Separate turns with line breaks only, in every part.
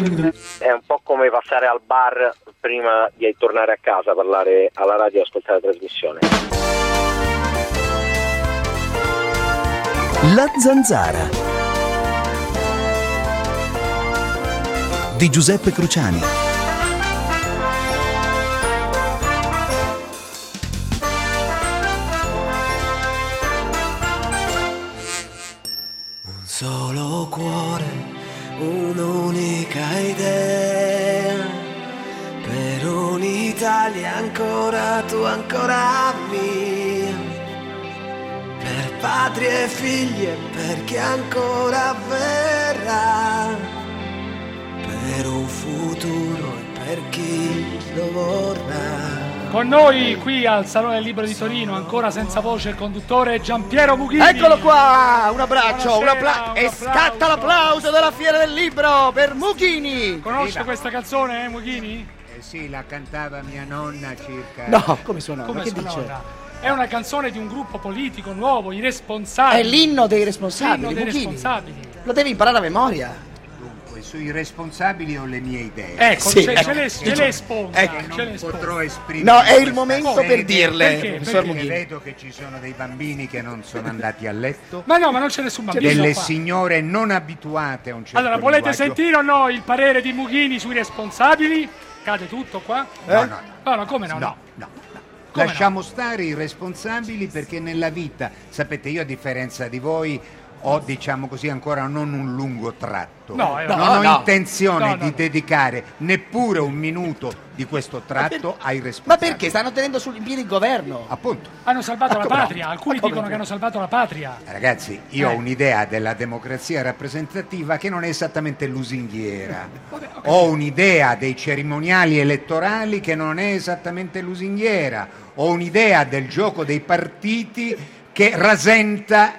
È un po' come passare al bar prima di tornare a casa, parlare alla radio e ascoltare la trasmissione.
La Zanzara di Giuseppe Cruciani.
Un solo cuore, un'unica idea, per un'Italia ancora tu, ancora mia, per patria e figli e per chi ancora verrà, per un futuro e per chi lo vorrà.
Con noi qui al Salone del Libro di Torino, ancora senza voce, il conduttore Giampiero Mughini.
Eccolo qua, un abbraccio,
Buonasera,
e scatta l'applauso della Fiera del Libro per Mughini.
Conosce questa canzone, Mughini?
Sì, la cantava mia nonna circa...
No, come sua nonna?
Come
Che
sua
dice?
nonna? È una canzone di un gruppo politico nuovo, i Responsabili.
È l'inno dei responsabili,
L'inno dei
Mughini.
responsabili.
Lo devi imparare a memoria.
Dunque, sui responsabili ho le mie idee.
Ecco,
Sì,
ce
ecco.
le sponda.
Ecco.
ce le
Non
sponda.
potrò esprimere...
No, è il
questa
momento
sede
per dirle,
Perché?
professor
Perché
Mughini.
Vedo che ci sono dei bambini che non sono andati a letto,
Ma no, ma non c'è nessun bambino
delle
qua.
signore non abituate a un certo
Allora, volete
linguaggio.
sentire o no il parere di Mughini sui responsabili? Cade tutto qua? No, come no?
No.
Come
Lasciamo stare i responsabili, perché nella vita, sapete, io a differenza di voi ho, diciamo così, ancora non un lungo tratto.
No,
non ho
no.
intenzione
No.
di dedicare neppure un minuto di questo tratto ai
Ma
responsabili.
perché? Stanno tenendo in piedi il governo.
Appunto.
Hanno salvato la
come no?
patria. Alcuni
Come
dicono
no?
che hanno salvato la patria.
Ragazzi, io ho un'idea della democrazia rappresentativa che non è esattamente lusinghiera. Ho un'idea dei cerimoniali elettorali che non è esattamente lusinghiera. Ho un'idea del gioco dei partiti che rasenta.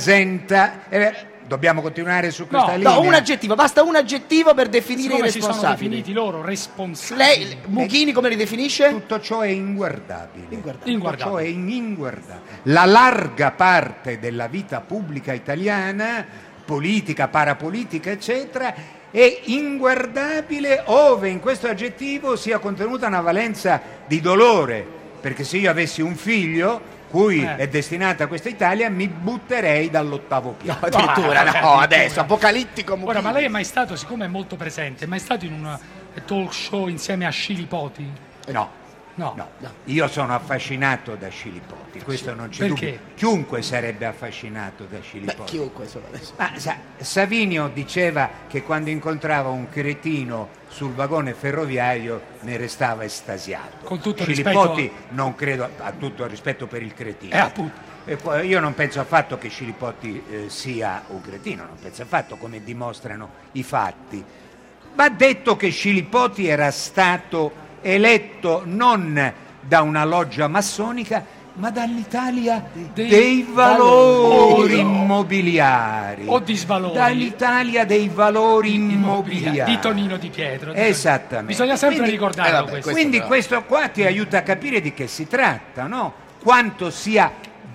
Dobbiamo continuare su questa linea?
No, un aggettivo, basta un aggettivo per definire i
Siccome si sono
responsabili.
definiti loro responsabili.
Lei, Mughini, come li definisce?
Tutto ciò è inguardabile.
Inguardabile.
Tutto ciò è inguardabile. La larga parte della vita pubblica italiana, politica, parapolitica, eccetera, è inguardabile ove in questo aggettivo sia contenuta una valenza di dolore. Perché se io avessi un figlio cui è destinata questa Italia, mi butterei dall'8º piano.
Addirittura, no, adesso, apocalittico Mughini.
Ora, ma lei è mai stato, siccome è molto presente, è mai stato in un talk show insieme a Scilipoti?
No. Io sono affascinato da Scilipoti, questo non c'è
Perché?
dubbio. Chiunque sarebbe affascinato da
Beh,
Scilipoti.
chiunque solo adesso.
Ma Savinio diceva che quando incontrava un cretino sul vagone ferroviario ne restava estasiato.
Con tutto
Scilipoti
rispetto
non credo, ha tutto il rispetto per il cretino.
Appunto.
E poi io non penso affatto che Scilipoti sia un cretino, non penso affatto, come dimostrano i fatti. Va detto che Scilipoti era stato eletto non da una loggia massonica, ma dall'Italia dei valori immobiliari.
O di svalori.
Dall'Italia dei valori immobiliari.
Di Tonino Di Pietro.
Esattamente.
Bisogna sempre
Quindi-
ricordarlo
vabbè,
questo.
Quindi questo qua ti aiuta a capire di che si tratta, no? Quanto sia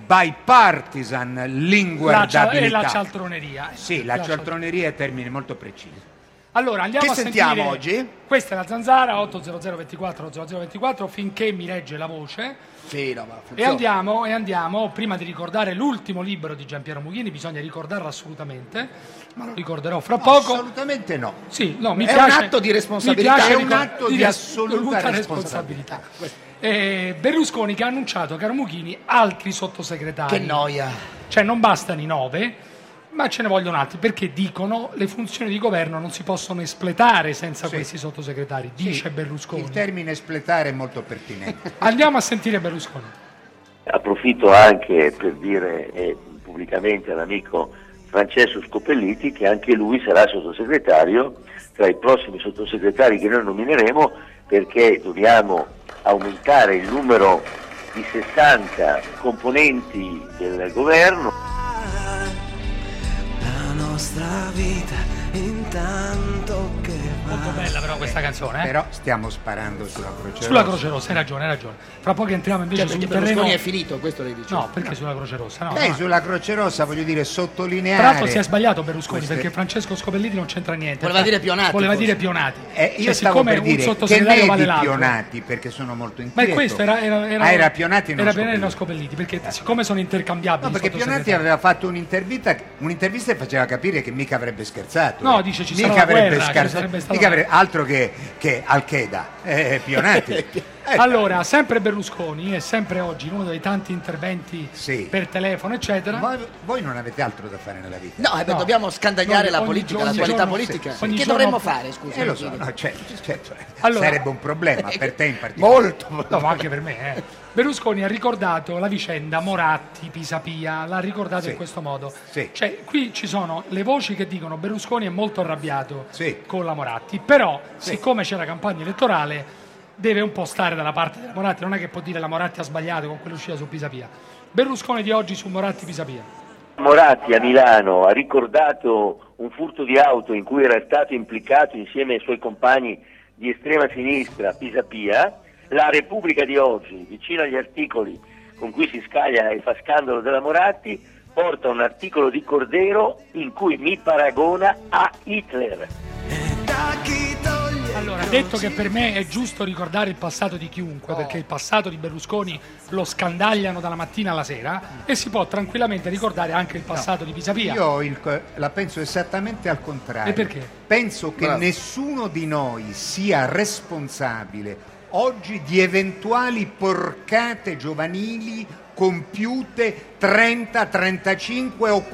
bipartisan l'inguardabilità.
E la cialtroneria.
Sì, la cialtroneria è termine molto preciso.
Allora, andiamo
Che
a
sentiamo
sentire.
oggi?
Questa è la Zanzara, 800 24 0024, finché mi legge la voce.
Sì, no, ma
E
funziona.
andiamo, prima di ricordare l'ultimo libro di Giampiero Mughini, bisogna ricordarlo assolutamente, ma lo ricorderò fra poco.
Assolutamente no.
Sì, no, mi
È
piace,
un atto di responsabilità.
mi piace
È un atto di assoluta
responsabilità. Berlusconi che ha annunciato, caro Mughini, altri sottosegretari.
Che noia.
Cioè non bastano i 9, ma ce ne vogliono altri, perché dicono le funzioni di governo non si possono espletare senza questi sottosegretari, dice Berlusconi.
Il termine espletare è molto pertinente.
Andiamo a sentire Berlusconi.
Approfitto anche per dire pubblicamente all'amico Francesco Scopelliti che anche lui sarà sottosegretario tra i prossimi sottosegretari che noi nomineremo, perché dobbiamo aumentare il numero di 60 componenti del governo.
nostra vita intanto che va.
Molto bella però questa canzone, eh?
Però stiamo sparando sulla Croce Rossa.
Sulla Croce Rossa, hai ragione. Fra poco entriamo invece
Cioè,
sul
perché
terreno.
Berlusconi è finito, questo lei dice.
No, perché sulla Croce Rossa? No,
Lei
no.
sulla Croce Rossa, voglio dire, sottolineare.
Tra l'altro si è sbagliato Berlusconi
queste-
perché Francesco Scopelliti non c'entra niente.
Voleva dire Pionati,
Voleva
forse.
dire Pionati.
Io
Cioè,
stavo
siccome
per
un
dire che
sottosegretario
ne
vale
di
l'altro.
Pionati, perché sono molto
Ma
inquieto.
questo era
era Pionati e non
era Pionati e non
Scopelliti.
Scopelliti, perché siccome sono intercambiabili.
No, perché
i
Pionati
sottosegretari.
aveva fatto un'intervista e faceva capire che mica avrebbe scherzato.
No, dice, ci sarà
mica
la
avrebbe
guerra, ci
scherzato,
sarebbe stata
mica
la-
altro che Al-Qaeda, Pionati.
Allora, sempre Berlusconi e sempre oggi in uno dei tanti interventi
Sì.
per telefono, eccetera.
Voi non avete altro da fare nella vita.
No,
No.
dobbiamo scandagliare la
Ogni
politica,
giorno-
l'attualità
ogni giorno-
politica.
ogni
Che
giorno-
dovremmo fare, scusa?
Lo so, no, certo.
Allora-
Sarebbe un problema per te in particolare.
Molto.
No, ma anche per me. Berlusconi ha ricordato la vicenda Moratti, Pisapia, l'ha ricordato
Sì.
in questo modo.
Sì.
Cioè, qui ci sono le voci che dicono Berlusconi è molto arrabbiato
Sì.
con la Moratti, però
Sì.
siccome c'è la campagna elettorale deve un po' stare dalla parte della Moratti, non è che può dire la Moratti ha sbagliato con quell'uscita su Pisapia. Berlusconi di oggi su Moratti Pisapia.
Moratti a Milano ha ricordato un furto di auto in cui era stato implicato insieme ai suoi compagni di estrema sinistra Pisapia. La Repubblica di oggi, vicino agli articoli con cui si scaglia e fa scandalo della Moratti, porta un articolo di Cordero in cui mi paragona a Hitler.
Allora, detto che per me è giusto ricordare il passato di chiunque, perché il passato di Berlusconi lo scandagliano dalla mattina alla sera, e si può tranquillamente ricordare anche il passato di Pisapia.
Io la penso esattamente al contrario.
E perché?
Penso che
Bravo.
nessuno di noi sia responsabile oggi di eventuali porcate giovanili compiute 30, 35 o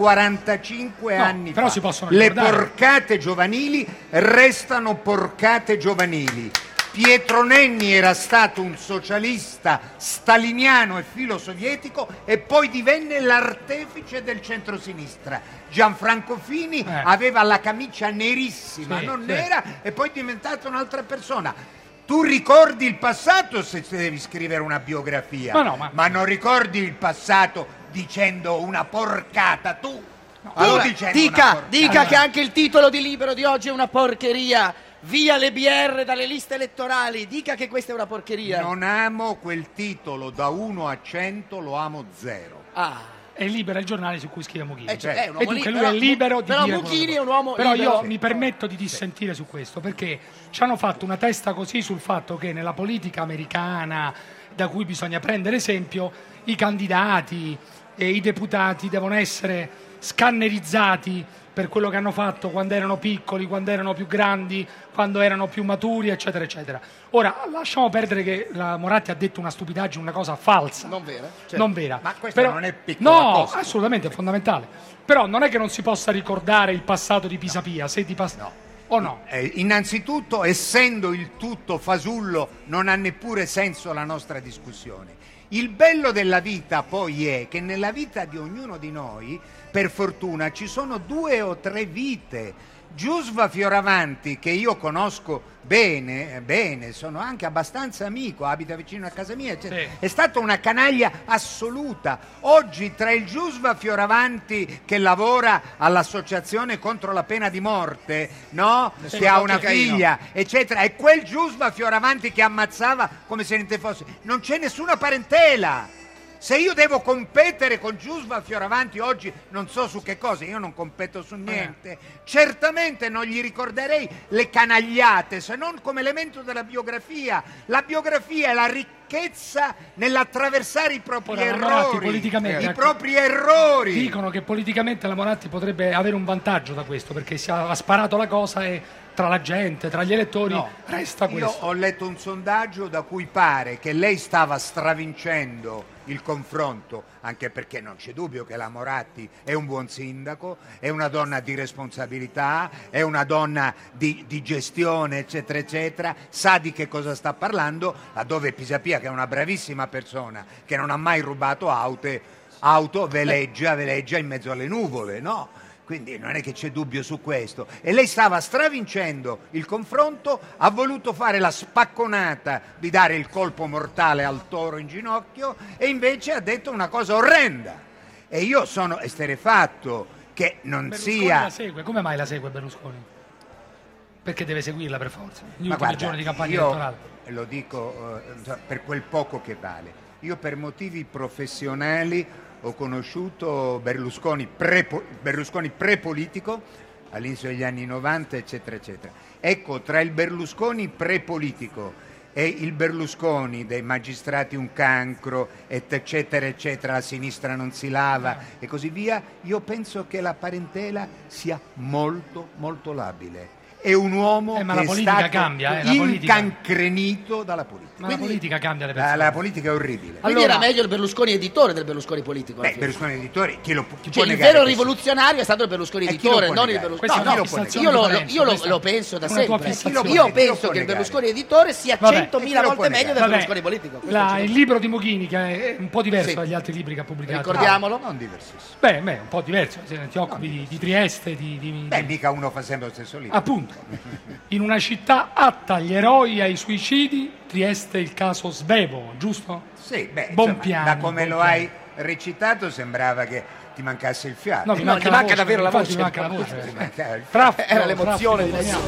45
No,
anni
però
fa.
si possono
Le
ricordare.
porcate giovanili restano porcate giovanili. Pietro Nenni era stato un socialista staliniano e filosovietico e poi divenne l'artefice del centrosinistra. Gianfranco Fini aveva la camicia nerissima,
Sì,
non
sì.
nera, e poi è diventata un'altra persona. Tu ricordi il passato se devi scrivere una biografia,
Ma no,
non ricordi il passato dicendo una porcata. Tu
Allora,
dicendo una
dica
porcata.
che anche il titolo di Libero di oggi è una porcheria. Via le BR dalle liste elettorali. Dica che questa è una porcheria.
Non amo quel titolo, da 1 a 100 lo amo 0.
Ah.
È Libera il giornale su cui scrive Mughini.
Cioè, è un
E
uomo
dunque lui
libero,
è libero di
però
dire
Mughini
quello che
è un uomo
Però
libero.
io
Sì.
mi permetto di dissentire su questo, perché ci hanno fatto una testa così sul fatto che nella politica americana, da cui bisogna prendere esempio, i candidati e i deputati devono essere scannerizzati per quello che hanno fatto quando erano piccoli, quando erano più grandi, quando erano più maturi, eccetera, eccetera. Ora, lasciamo perdere che la Moratti ha detto una stupidaggine, una cosa falsa.
Non vera, certo.
Non vera.
Ma questa
Però-
non è piccola
No,
cosa.
assolutamente, è fondamentale. Però non è che non si possa ricordare il passato di Pisapia, se di o no?
Innanzitutto, essendo il tutto fasullo, non ha neppure senso la nostra discussione. Il bello della vita poi è che nella vita di ognuno di noi, per fortuna, ci sono 2 o 3 vite. Giusva Fioravanti, che io conosco bene, sono anche abbastanza amico, abita vicino a casa mia, eccetera.
Sì.
È stata una canaglia assoluta. Oggi tra il Giusva Fioravanti che lavora all'associazione contro la pena di morte, no?
Sì,
Che ha una
Caino.
figlia, eccetera, e quel Giusva Fioravanti che ammazzava come se niente fosse, non c'è nessuna parentela. Se io devo competere con Giusva Fioravanti oggi, non so su che cosa, io non competo su niente, certamente non gli ricorderei le canagliate, se non come elemento della biografia. La biografia è la ricchezza nell'attraversare i propri
Ora, la Moratti
errori,
politicamente,
i
ecco,
propri errori.
Dicono che politicamente la Moratti potrebbe avere un vantaggio da questo, perché ha sparato la cosa e tra la gente, tra gli elettori,
No,
resta
io
questo.
ho letto un sondaggio da cui pare che lei stava stravincendo il confronto, anche perché non c'è dubbio che la Moratti è un buon sindaco, è una donna di responsabilità, è una donna di gestione, eccetera, eccetera, sa di che cosa sta parlando, laddove Pisapia, che è una bravissima persona, che non ha mai rubato auto veleggia in mezzo alle nuvole, no? Quindi non è che c'è dubbio su questo. E lei stava stravincendo il confronto, ha voluto fare la spacconata di dare il colpo mortale al toro in ginocchio e invece ha detto una cosa orrenda. E io sono esterrefatto che non
Berlusconi
sia...
la segue. Come mai la segue Berlusconi? Perché deve seguirla per forza, gli
Ma
ultimi
guarda,
giorni di campagna
io
elettorale.
lo dico per quel poco che vale. Io per motivi professionali ho conosciuto Berlusconi pre-politico all'inizio degli anni 90, eccetera, eccetera. Ecco, tra il Berlusconi pre-politico e il Berlusconi dei magistrati un cancro, eccetera, eccetera, la sinistra non si lava e così via, io penso che la parentela sia molto, molto labile. È un uomo
ma
che
la politica
è stato
cambia, la politica.
incancrenito dalla politica.
Ma la politica cambia le persone.
La politica è orribile.
Quindi era meglio il Berlusconi editore del Berlusconi politico. alla
Beh,
fine.
Berlusconi editore, chi
Cioè,
può
il
negare
vero
questo?
rivoluzionario è stato il Berlusconi
E chi
editore,
lo può
non il
negare?
Berlusconi.
Questa è una
chi lo può
fissazione
Io
di
lo,
Parenzo,
io lo-
questa
lo penso da
è una tua
sempre.
fissazione.
Chi
Io
lo
penso
può
che il
negare?
Berlusconi editore sia
Vabbè.
100.000
E chi lo può
volte meglio del
negare?
Berlusconi politico. Questo ci
Il
sta.
libro di Mughini, che è un po' diverso
Sì.
dagli altri libri che ha pubblicato.
Ricordiamolo.
Non diversissimo.
Beh, un po' diverso, se ti occupi di Trieste,
Beh, mica uno fa sempre lo stesso libro.
appunto. In una città atta agli eroi e ai suicidi, Trieste il caso Svevo, giusto?
Sì, beh,
Buon
insomma,
piano,
da come
buon
lo
piano.
hai recitato sembrava che ti mancasse il fiato.
No, mi
No,
manca
gli
la
manca
voce,
davvero la
infatti
voce.
mi manca la voce.
Ti mancava il
Traffico,
Era l'emozione di
traffico,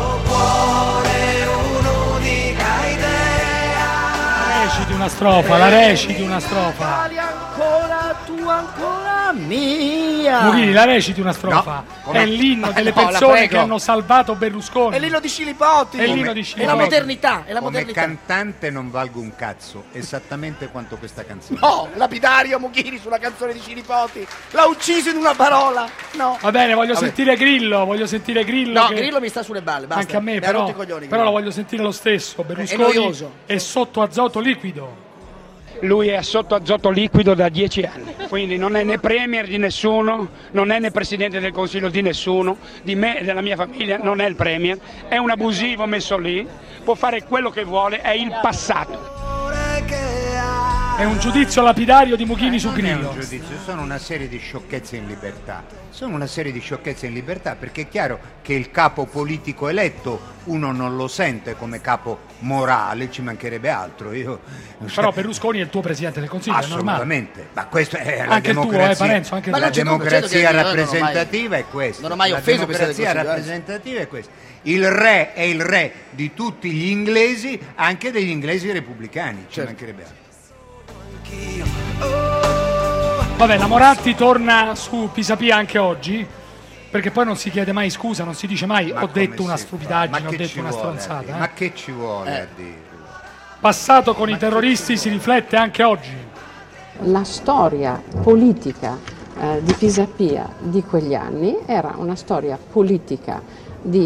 un'unica idea.
reciti una strofa, la reciti una strofa.
Italia ancora tua, ancora mia.
Mughini, la reciti una strofa.
No, come-
È l'inno delle
no, la
persone
prego.
che hanno salvato Berlusconi.
È l'inno di Scilipoti.
È l'inno di
È
Scilipoti.
la modernità, è la
Come
modernità.
cantante non valgo un cazzo, esattamente quanto questa canzone.
No, lapidario Mughini sulla canzone di Scilipoti. L'ha ucciso in una parola. No.
Va bene, voglio
Vabbè.
sentire Grillo,
No,
che-
Grillo mi sta sulle balle, basta.
Anche a me,
Mi ha
però,
rotto i coglioni,
però lo
Grillo.
voglio sentire lo stesso.
È
Berlusconi
noioso.
è sotto azoto liquido.
Lui è sotto azoto liquido da 10 anni, quindi non è né premier di nessuno, non è né presidente del consiglio di nessuno, di me e della mia famiglia non è il premier, è un abusivo messo lì, può fare quello che vuole, è il passato.
È un giudizio lapidario di Mughini su
Non è
Grillo.
un giudizio, sono una serie di sciocchezze in libertà. Sono una serie di sciocchezze in libertà perché è chiaro che il capo politico eletto uno non lo sente come capo morale, ci mancherebbe altro.
Però Berlusconi è il tuo presidente del consiglio, è normale.
Assolutamente, ma questo è la
Anche il tuo,
democrazia.
Parenzo, anche il
Ma
tuo.
La
non c'è dubbio, certo
democrazia
che io non ho mai-
rappresentativa è questa.
non ho mai
La
offeso il Presidente del
democrazia
Consiglio,
rappresentativa è questa. Il re è il re di tutti gli inglesi, anche degli inglesi repubblicani, ci
Certo.
mancherebbe altro.
Vabbè, la Moratti torna su Pisapia anche oggi, perché poi non si chiede mai scusa, non si dice mai
Ma
ho
come
detto una
si fa?
stupidaggine,
Ma
ho
che
detto
ci
una
vuole a
stronzata.
dire?
eh.
Ma che ci vuole a dire?
Passato con i terroristi si riflette anche oggi.
La storia politica di Pisapia di quegli anni era una storia politica di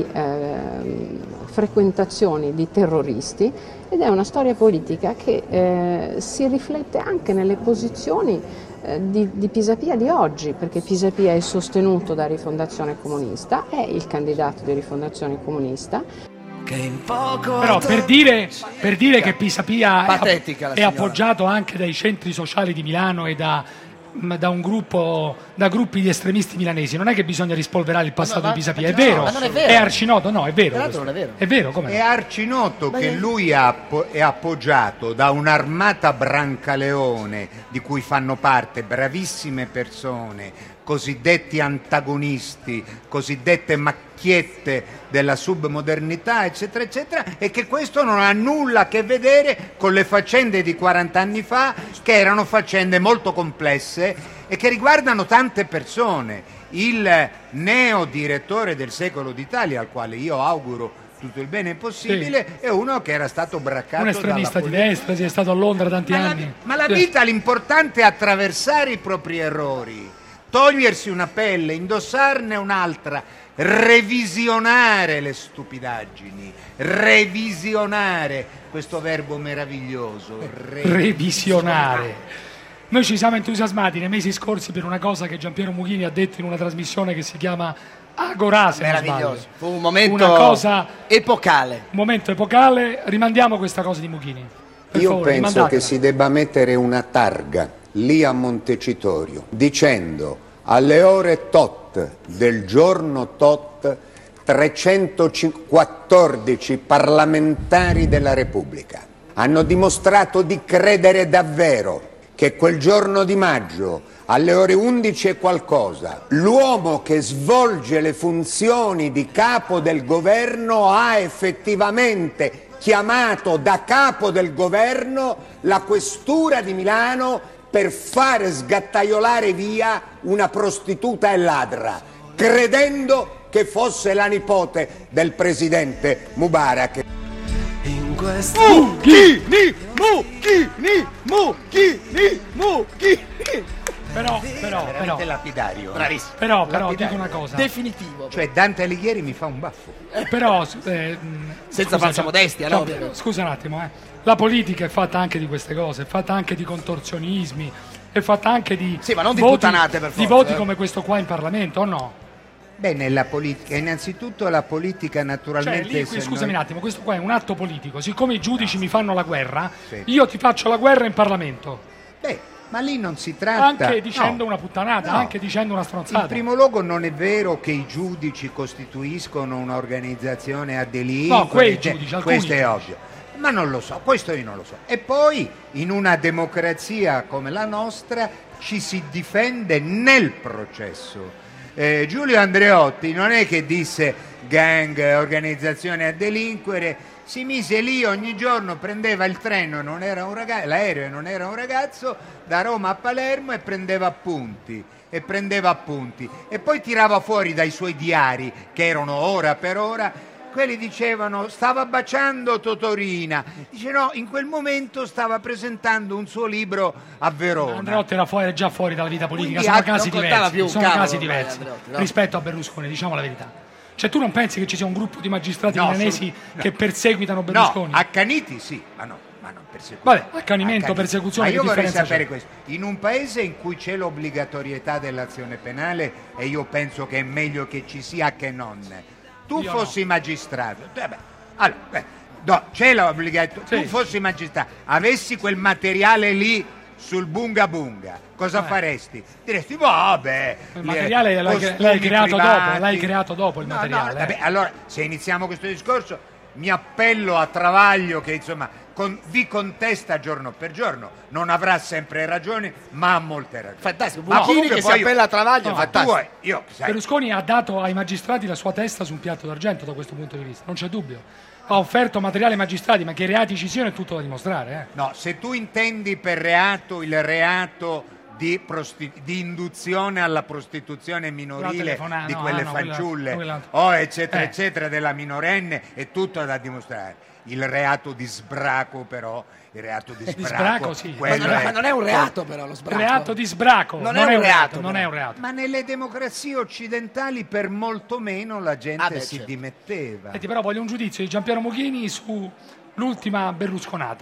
frequentazioni di terroristi ed è una storia politica che si riflette anche nelle posizioni di Pisapia di oggi, perché Pisapia è sostenuto da Rifondazione Comunista, è il candidato di Rifondazione Comunista.
Che in poco
Però per dire che Pisapia
Patetica la
è
signora.
appoggiato anche dai centri sociali di Milano e da un gruppo, da gruppi di estremisti milanesi, non è che bisogna rispolverare il passato
ma-
di Pisapia, è
no,
vero,
ma non è vero.
è arcinoto, no, è vero.
Peraltro
questo.
non è vero.
È vero, come?
È arcinoto che lui è appoggiato da un'armata Brancaleone di cui fanno parte bravissime persone, cosiddetti antagonisti, cosiddette macchiette della submodernità, eccetera, eccetera, e che questo non ha nulla a che vedere con le faccende di 40 anni fa, che erano faccende molto complesse e che riguardano tante persone. Il neo direttore del Secolo d'Italia, al quale io auguro tutto il bene possibile, è uno che era stato braccato
Un estremista
dalla
di
politica.
destra, si è stato a Londra tanti anni.
Ma la vita, l'importante è attraversare i propri errori, togliersi una pelle, indossarne un'altra, revisionare le stupidaggini, revisionare, questo verbo meraviglioso,
Revisionare. Noi ci siamo entusiasmati nei mesi scorsi per una cosa che Giampiero Mughini ha detto in una trasmissione che si chiama Agorà, se non
Meraviglioso.
sbaglio.
Fu un momento
Una cosa-
epocale.
Un momento epocale, rimandiamo questa cosa di Mughini. Per
Io
favore,
penso
rimandatela.
che si debba mettere una targa lì a Montecitorio dicendo alle ore tot del giorno tot 314 parlamentari della Repubblica hanno dimostrato di credere davvero che quel giorno di maggio alle ore 11 e qualcosa l'uomo che svolge le funzioni di capo del governo ha effettivamente chiamato da capo del governo la questura di Milano per fare sgattaiolare via una prostituta e ladra, credendo che fosse la nipote del presidente Mubarak.
In questo
Mucchini.
Però,
Veramente lapidario.
Bravissimo.
però
Lapidario.
dico una cosa.
Definitivo.
Cioè Dante Alighieri mi fa un baffo.
Però,
Senza falsa modestia, no?
Scusa un attimo, La politica è fatta anche di queste cose, è fatta anche di contorzionismi, è fatta anche di
Sì, ma non di
voti,
puttanate, per
di
forza,
voti come questo qua in Parlamento, o no?
Beh, nella politica, innanzitutto la politica
Cioè,
naturalmente... se
scusami
noi-
un attimo, questo qua è un atto politico. Siccome i giudici mi fanno la guerra,
Sì.
io ti faccio la guerra in Parlamento.
Beh, ma lì non si tratta...
Anche dicendo
no,
una puttanata,
no.
anche dicendo una stronzata.
In primo luogo non è vero che i giudici costituiscono un'organizzazione a delinquere.
No, quei giudici, alcuni
questo è
giudici.
ovvio. Ma non lo so, questo io non lo so. E poi in una democrazia come la nostra ci si difende nel processo. Giulio Andreotti non è che disse gang, organizzazione a delinquere, si mise lì ogni giorno, prendeva il treno, non era un ragazzo, l'aereo e non era un ragazzo, da Roma a Palermo e prendeva appunti. E poi tirava fuori dai suoi diari, che erano ora per ora, quelli dicevano stava baciando Totorina, dice no, in quel momento stava presentando un suo libro a Verona.
Andreotti era già fuori dalla vita politica,
Quindi
sono casi
non contava
diversi,
più un
sono
cavolo
casi
ormai,
diversi
Andreotti, no?
rispetto a Berlusconi, diciamo la verità. Cioè tu non pensi che ci sia un gruppo di magistrati
No,
milanesi
no.
che perseguitano Berlusconi?
No, accaniti sì, ma non persecuzione.
Vabbè, accanimento, persecuzione,
Ma io
che
vorrei
differenza
sapere
c'è?
questo. In un paese in cui c'è l'obbligatorietà dell'azione penale, e io penso che è meglio che ci sia che non, tu
Io
fossi magistrato, c'è l'obbligatorietà,
Sì.
tu fossi magistrato, avessi quel materiale lì sul bunga bunga, cosa faresti? Diresti, vabbè,
Il materiale l'hai
costumi
creato
privati.
dopo, l'hai creato dopo il
No,
materiale.
no, vabbè, allora, se iniziamo questo discorso, mi appello a Travaglio che insomma vi contesta giorno per giorno, non avrà sempre ragione, ma ha molte ragioni.
Fantastico,
Ma
Bucchini
comunque
che si
poi
appella a Travaglio,
No,
fantastico.
sai,
Berlusconi ha dato ai magistrati la sua testa su un piatto d'argento da questo punto di vista, non c'è dubbio. Ha offerto materiale ai magistrati, ma che i reati ci siano è tutto da dimostrare.
no, se tu intendi per reato il reato di induzione alla prostituzione minorile
telefonata,
di
no,
quelle
no,
fanciulle
quella-
o eccetera eccetera della minorenne, è tutto da dimostrare. Il reato di sbraco però, il reato di sbraco,
sbraco, sì.
quello
Ma non è un reato però lo sbracco.
Reato di sbraco,
Non è un reato,
non
però.
è un reato.
Ma nelle democrazie occidentali per molto meno la gente
Ah, beh,
si
certo.
dimetteva.
Senti, però voglio un giudizio di Giampiero Mughini sull'ultima berlusconata,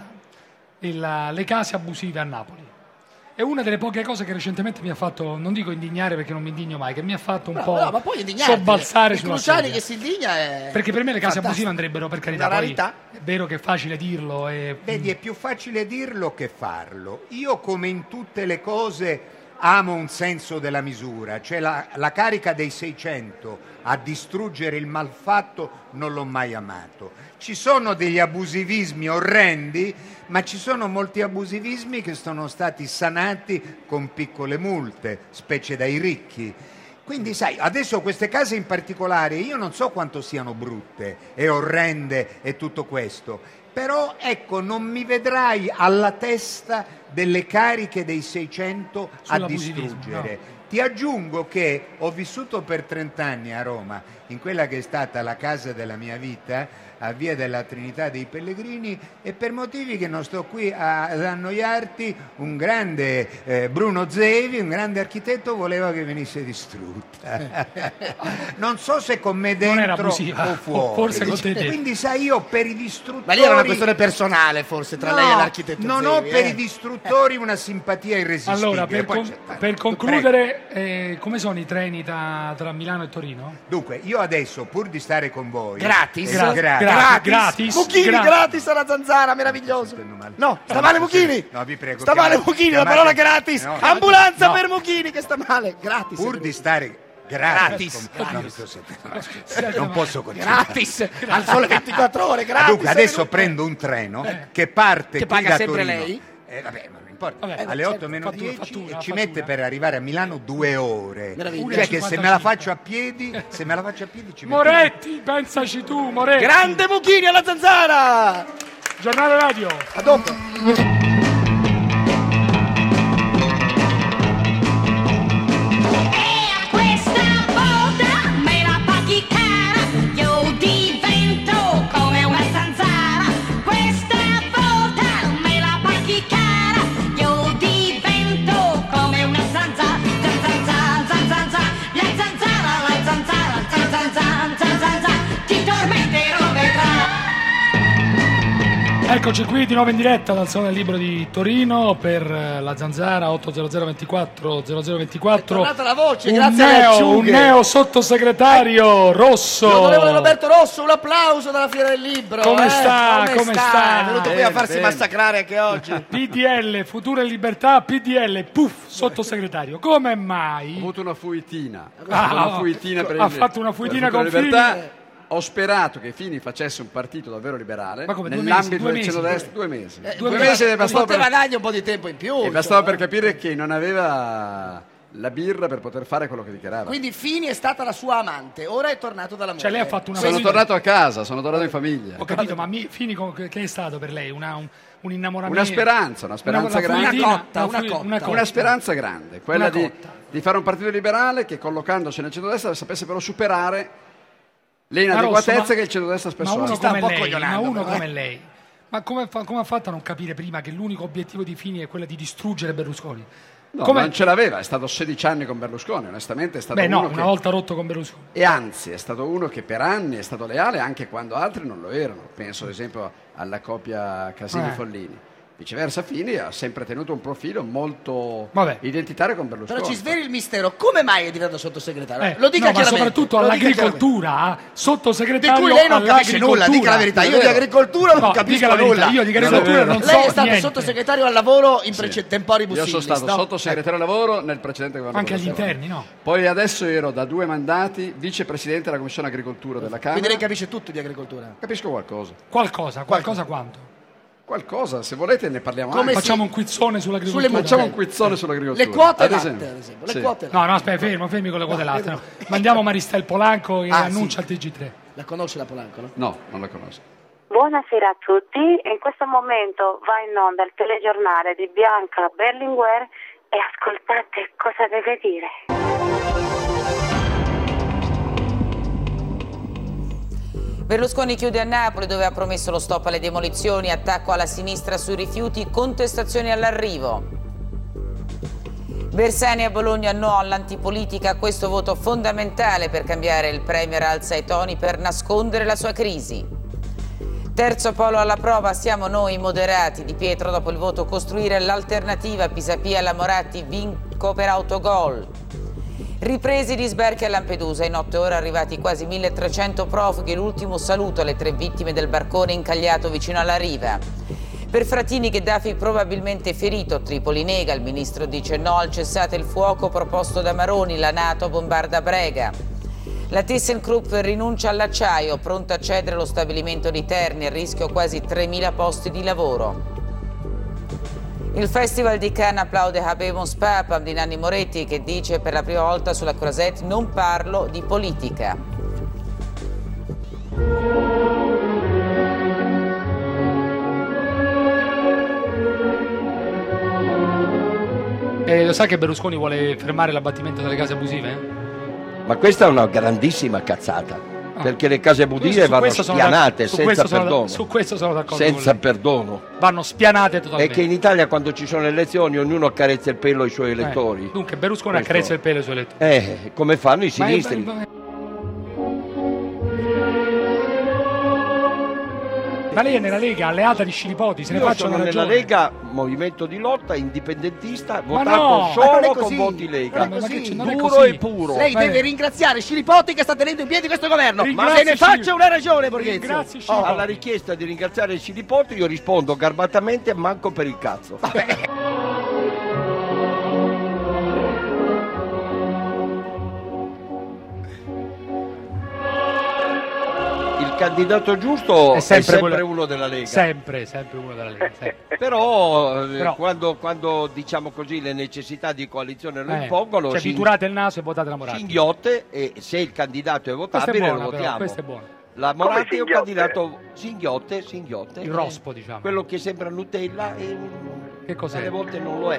le case abusive a Napoli. È una delle poche cose che recentemente mi ha fatto, non dico indignare perché non mi indigno mai, che mi ha fatto un po'
No, ma poi indignarti.
sobbalzare
Il
sulla
Cruciani
sedia.
che si indigna è
Perché per me le case
fantastico.
abusive andrebbero, per carità,
Una
poi
rarità.
è vero che è facile dirlo e
Vedi, è più facile dirlo che farlo. Io, come in tutte le cose, amo un senso della misura, cioè la carica dei 600 a distruggere il malfatto non l'ho mai amato. Ci sono degli abusivismi orrendi, ma ci sono molti abusivismi che sono stati sanati con piccole multe, specie dai ricchi. Quindi sai, adesso queste case in particolare, io non so quanto siano brutte e orrende e tutto questo, però ecco, non mi vedrai alla testa delle cariche dei 600 a
Sull'abusivismo,
distruggere.
no.
Ti aggiungo che ho vissuto per 30 anni a Roma, in quella che è stata la casa della mia vita, a Via della Trinità dei Pellegrini, e per motivi che non sto qui ad annoiarti, un grande Bruno Zevi, un grande architetto, voleva che venisse distrutta. Non so se con me
Non era
dentro
abusiva,
o fuori.
forse con te dentro.
Quindi sai, io per i distruttori...
Ma lì era una questione personale forse tra lei e l'architetto
non
Zevi,
ho per i distruttori una simpatia irresistibile.
Allora, per,
Poi
per
prego.
concludere, come sono i treni tra Milano e Torino?
Dunque, io adesso, pur di stare con voi...
Gratis.
Gratis.
Mucchini
Gratis.
gratis alla zanzara, meraviglioso. No, sta male Mucchini.
No, vi prego.
Sta male Mucchini, la parola gratis.
No.
Ambulanza
No.
per Mucchini che sta male. Gratis.
Pur di stare
Gratis.
non posso continuare.
Gratis. Al sole 24 ore, gratis.
Dunque, adesso prendo un treno che parte
Che
qui
paga
da
sempre
Torino.
lei?
Vabbè, ma non importa.
Vabbè,
alle 8 meno 10
fattura,
e ci mette per arrivare a Milano 2 ore.
Meraviglia.
Cioè che se me la faccio a piedi, ci metto.
Moretti, pensaci tu, Moretti.
Grande Mucchini alla Zanzara!
Giornale radio.
A dopo.
Eccoci qui di nuovo in diretta dal Salone del Libro di Torino per la Zanzara 80024 0024.
È tornata la voce, grazie alle acciughe.
Un neo sottosegretario Rosso.
L'onorevole Roberto Rosso, un applauso dalla Fiera del Libro.
Come sta?
È venuto qui a farsi massacrare anche oggi.
PDL, Futura e Libertà, PDL, puff, sottosegretario. Come mai?
Ho avuto una fuitina.
Ha fatto una fuitina con
Libertà. Ho sperato che Fini facesse un partito davvero liberale nell'ambito del centrodestra. 2 mesi.
2 mesi poteva dargli un po' di tempo in più.
E bastava per capire che non aveva la birra per poter fare quello che dichiarava.
Quindi Fini è stata la sua amante, ora è tornato dalla moglie.
Cioè lei ha fatto una
Sono tornato a casa, sono tornato in famiglia.
Ho capito, ma Fini che è stato per lei? Un innamoramento?
Una speranza grande. Una speranza grande, quella di fare un partito liberale che collocandosi nel centrodestra sapesse però superare le inadeguatezze che il centrodestra spesso ha.
Ma uno come lei, ma come ha fatto a non capire prima che l'unico obiettivo di Fini è quello di distruggere Berlusconi?
No, non ce l'aveva, è stato 16 anni con Berlusconi, onestamente è stato
una volta rotto con Berlusconi.
E anzi, è stato uno che per anni è stato leale anche quando altri non lo erano. Penso ad esempio alla coppia Casini-Follini. Viceversa Fini ha sempre tenuto un profilo molto identitario con Berlusconi.
Però ci sveli il mistero, come mai è diventato sottosegretario? Lo dica chiaramente.
Ma soprattutto all'agricoltura, sottosegretario
di cui lei non capisce nulla, dica la verità. Io di agricoltura non capisco nulla.
Io di agricoltura non so.
Lei è stato sottosegretario al lavoro in temporibus illis.
Io sono stato sottosegretario al lavoro nel precedente governo.
Anche agli interni, no?
Poi adesso ero da 2 mandati vicepresidente della Commissione Agricoltura della Camera.
Quindi lei capisce tutto di agricoltura?
Capisco qualcosa.
Qualcosa quanto?
Qualcosa, se volete ne parliamo
anche.
Facciamo un quizzone sull'agricoltura.
Facciamo un quizzone sull'agricoltura.
Le quote latte, ad esempio. Le quote latte.
No, aspetta, fermi con le quote latte. No. Mandiamo Maristel Polanco e annuncia il TG3.
La conosce la Polanco, no?
No, non la conosco.
Buonasera a tutti. In questo momento va in onda il telegiornale di Bianca Berlinguer e ascoltate cosa deve dire.
Berlusconi chiude a Napoli dove ha promesso lo stop alle demolizioni, attacco alla sinistra sui rifiuti, contestazioni all'arrivo. Bersani a Bologna no all'antipolitica, questo voto fondamentale per cambiare il Premier alza i toni per nascondere la sua crisi. Terzo polo alla prova, siamo noi moderati. Di Pietro dopo il voto costruire l'alternativa, Pisapia alla Moratti, vinco per autogol. Ripresi gli sbarchi a Lampedusa, in 8 ore arrivati quasi 1300 profughi, l'ultimo saluto alle 3 vittime del barcone incagliato vicino alla riva. Per Frattini Gheddafi probabilmente ferito, Tripoli nega, il ministro dice no al cessate il fuoco proposto da Maroni, la NATO bombarda Brega. La ThyssenKrupp rinuncia all'acciaio, pronta a cedere lo stabilimento di Terni, a rischio quasi 3.000 posti di lavoro. Il Festival di Cannes applaude Habemus Papam di Nanni Moretti che dice per la prima volta sulla Croisette non parlo di politica.
Lo sa che Berlusconi vuole fermare l'abbattimento delle case abusive?
Ma questa è una grandissima cazzata. Perché le case abusive vanno spianate senza perdono.
Su questo sono d'accordo.
Senza perdono.
Vanno spianate totalmente.
E che in Italia quando ci sono le elezioni ognuno accarezza il pelo ai suoi elettori.
Dunque Berlusconi accarezza il pelo ai suoi elettori.
Come fanno i sinistri.
Ma lei è nella Lega, alleata di Scilipoti, se ne facciano ragione.
Nella Lega, movimento di lotta, indipendentista, votato solo con voti Lega. Duro e puro.
Lei deve ringraziare Scilipoti che sta tenendo in piedi questo governo. Ma se ne faccia una ragione, Borghezio.
Alla richiesta di ringraziare Scilipoti io rispondo garbatamente manco per il cazzo. Il candidato giusto è sempre
quello...
uno della Lega.
Sempre uno della Lega.
Però quando diciamo così le necessità di coalizione lo impongono,
cioè fiturate il naso e votate la Moratti.
Singhiotte, e se il candidato è votabile lo votiamo.
Questo è buono.
La Moratti è un candidato Singhiotte.
Il rospo, diciamo.
Quello che sembra Nutella e
che cos'è?
alle volte non lo è.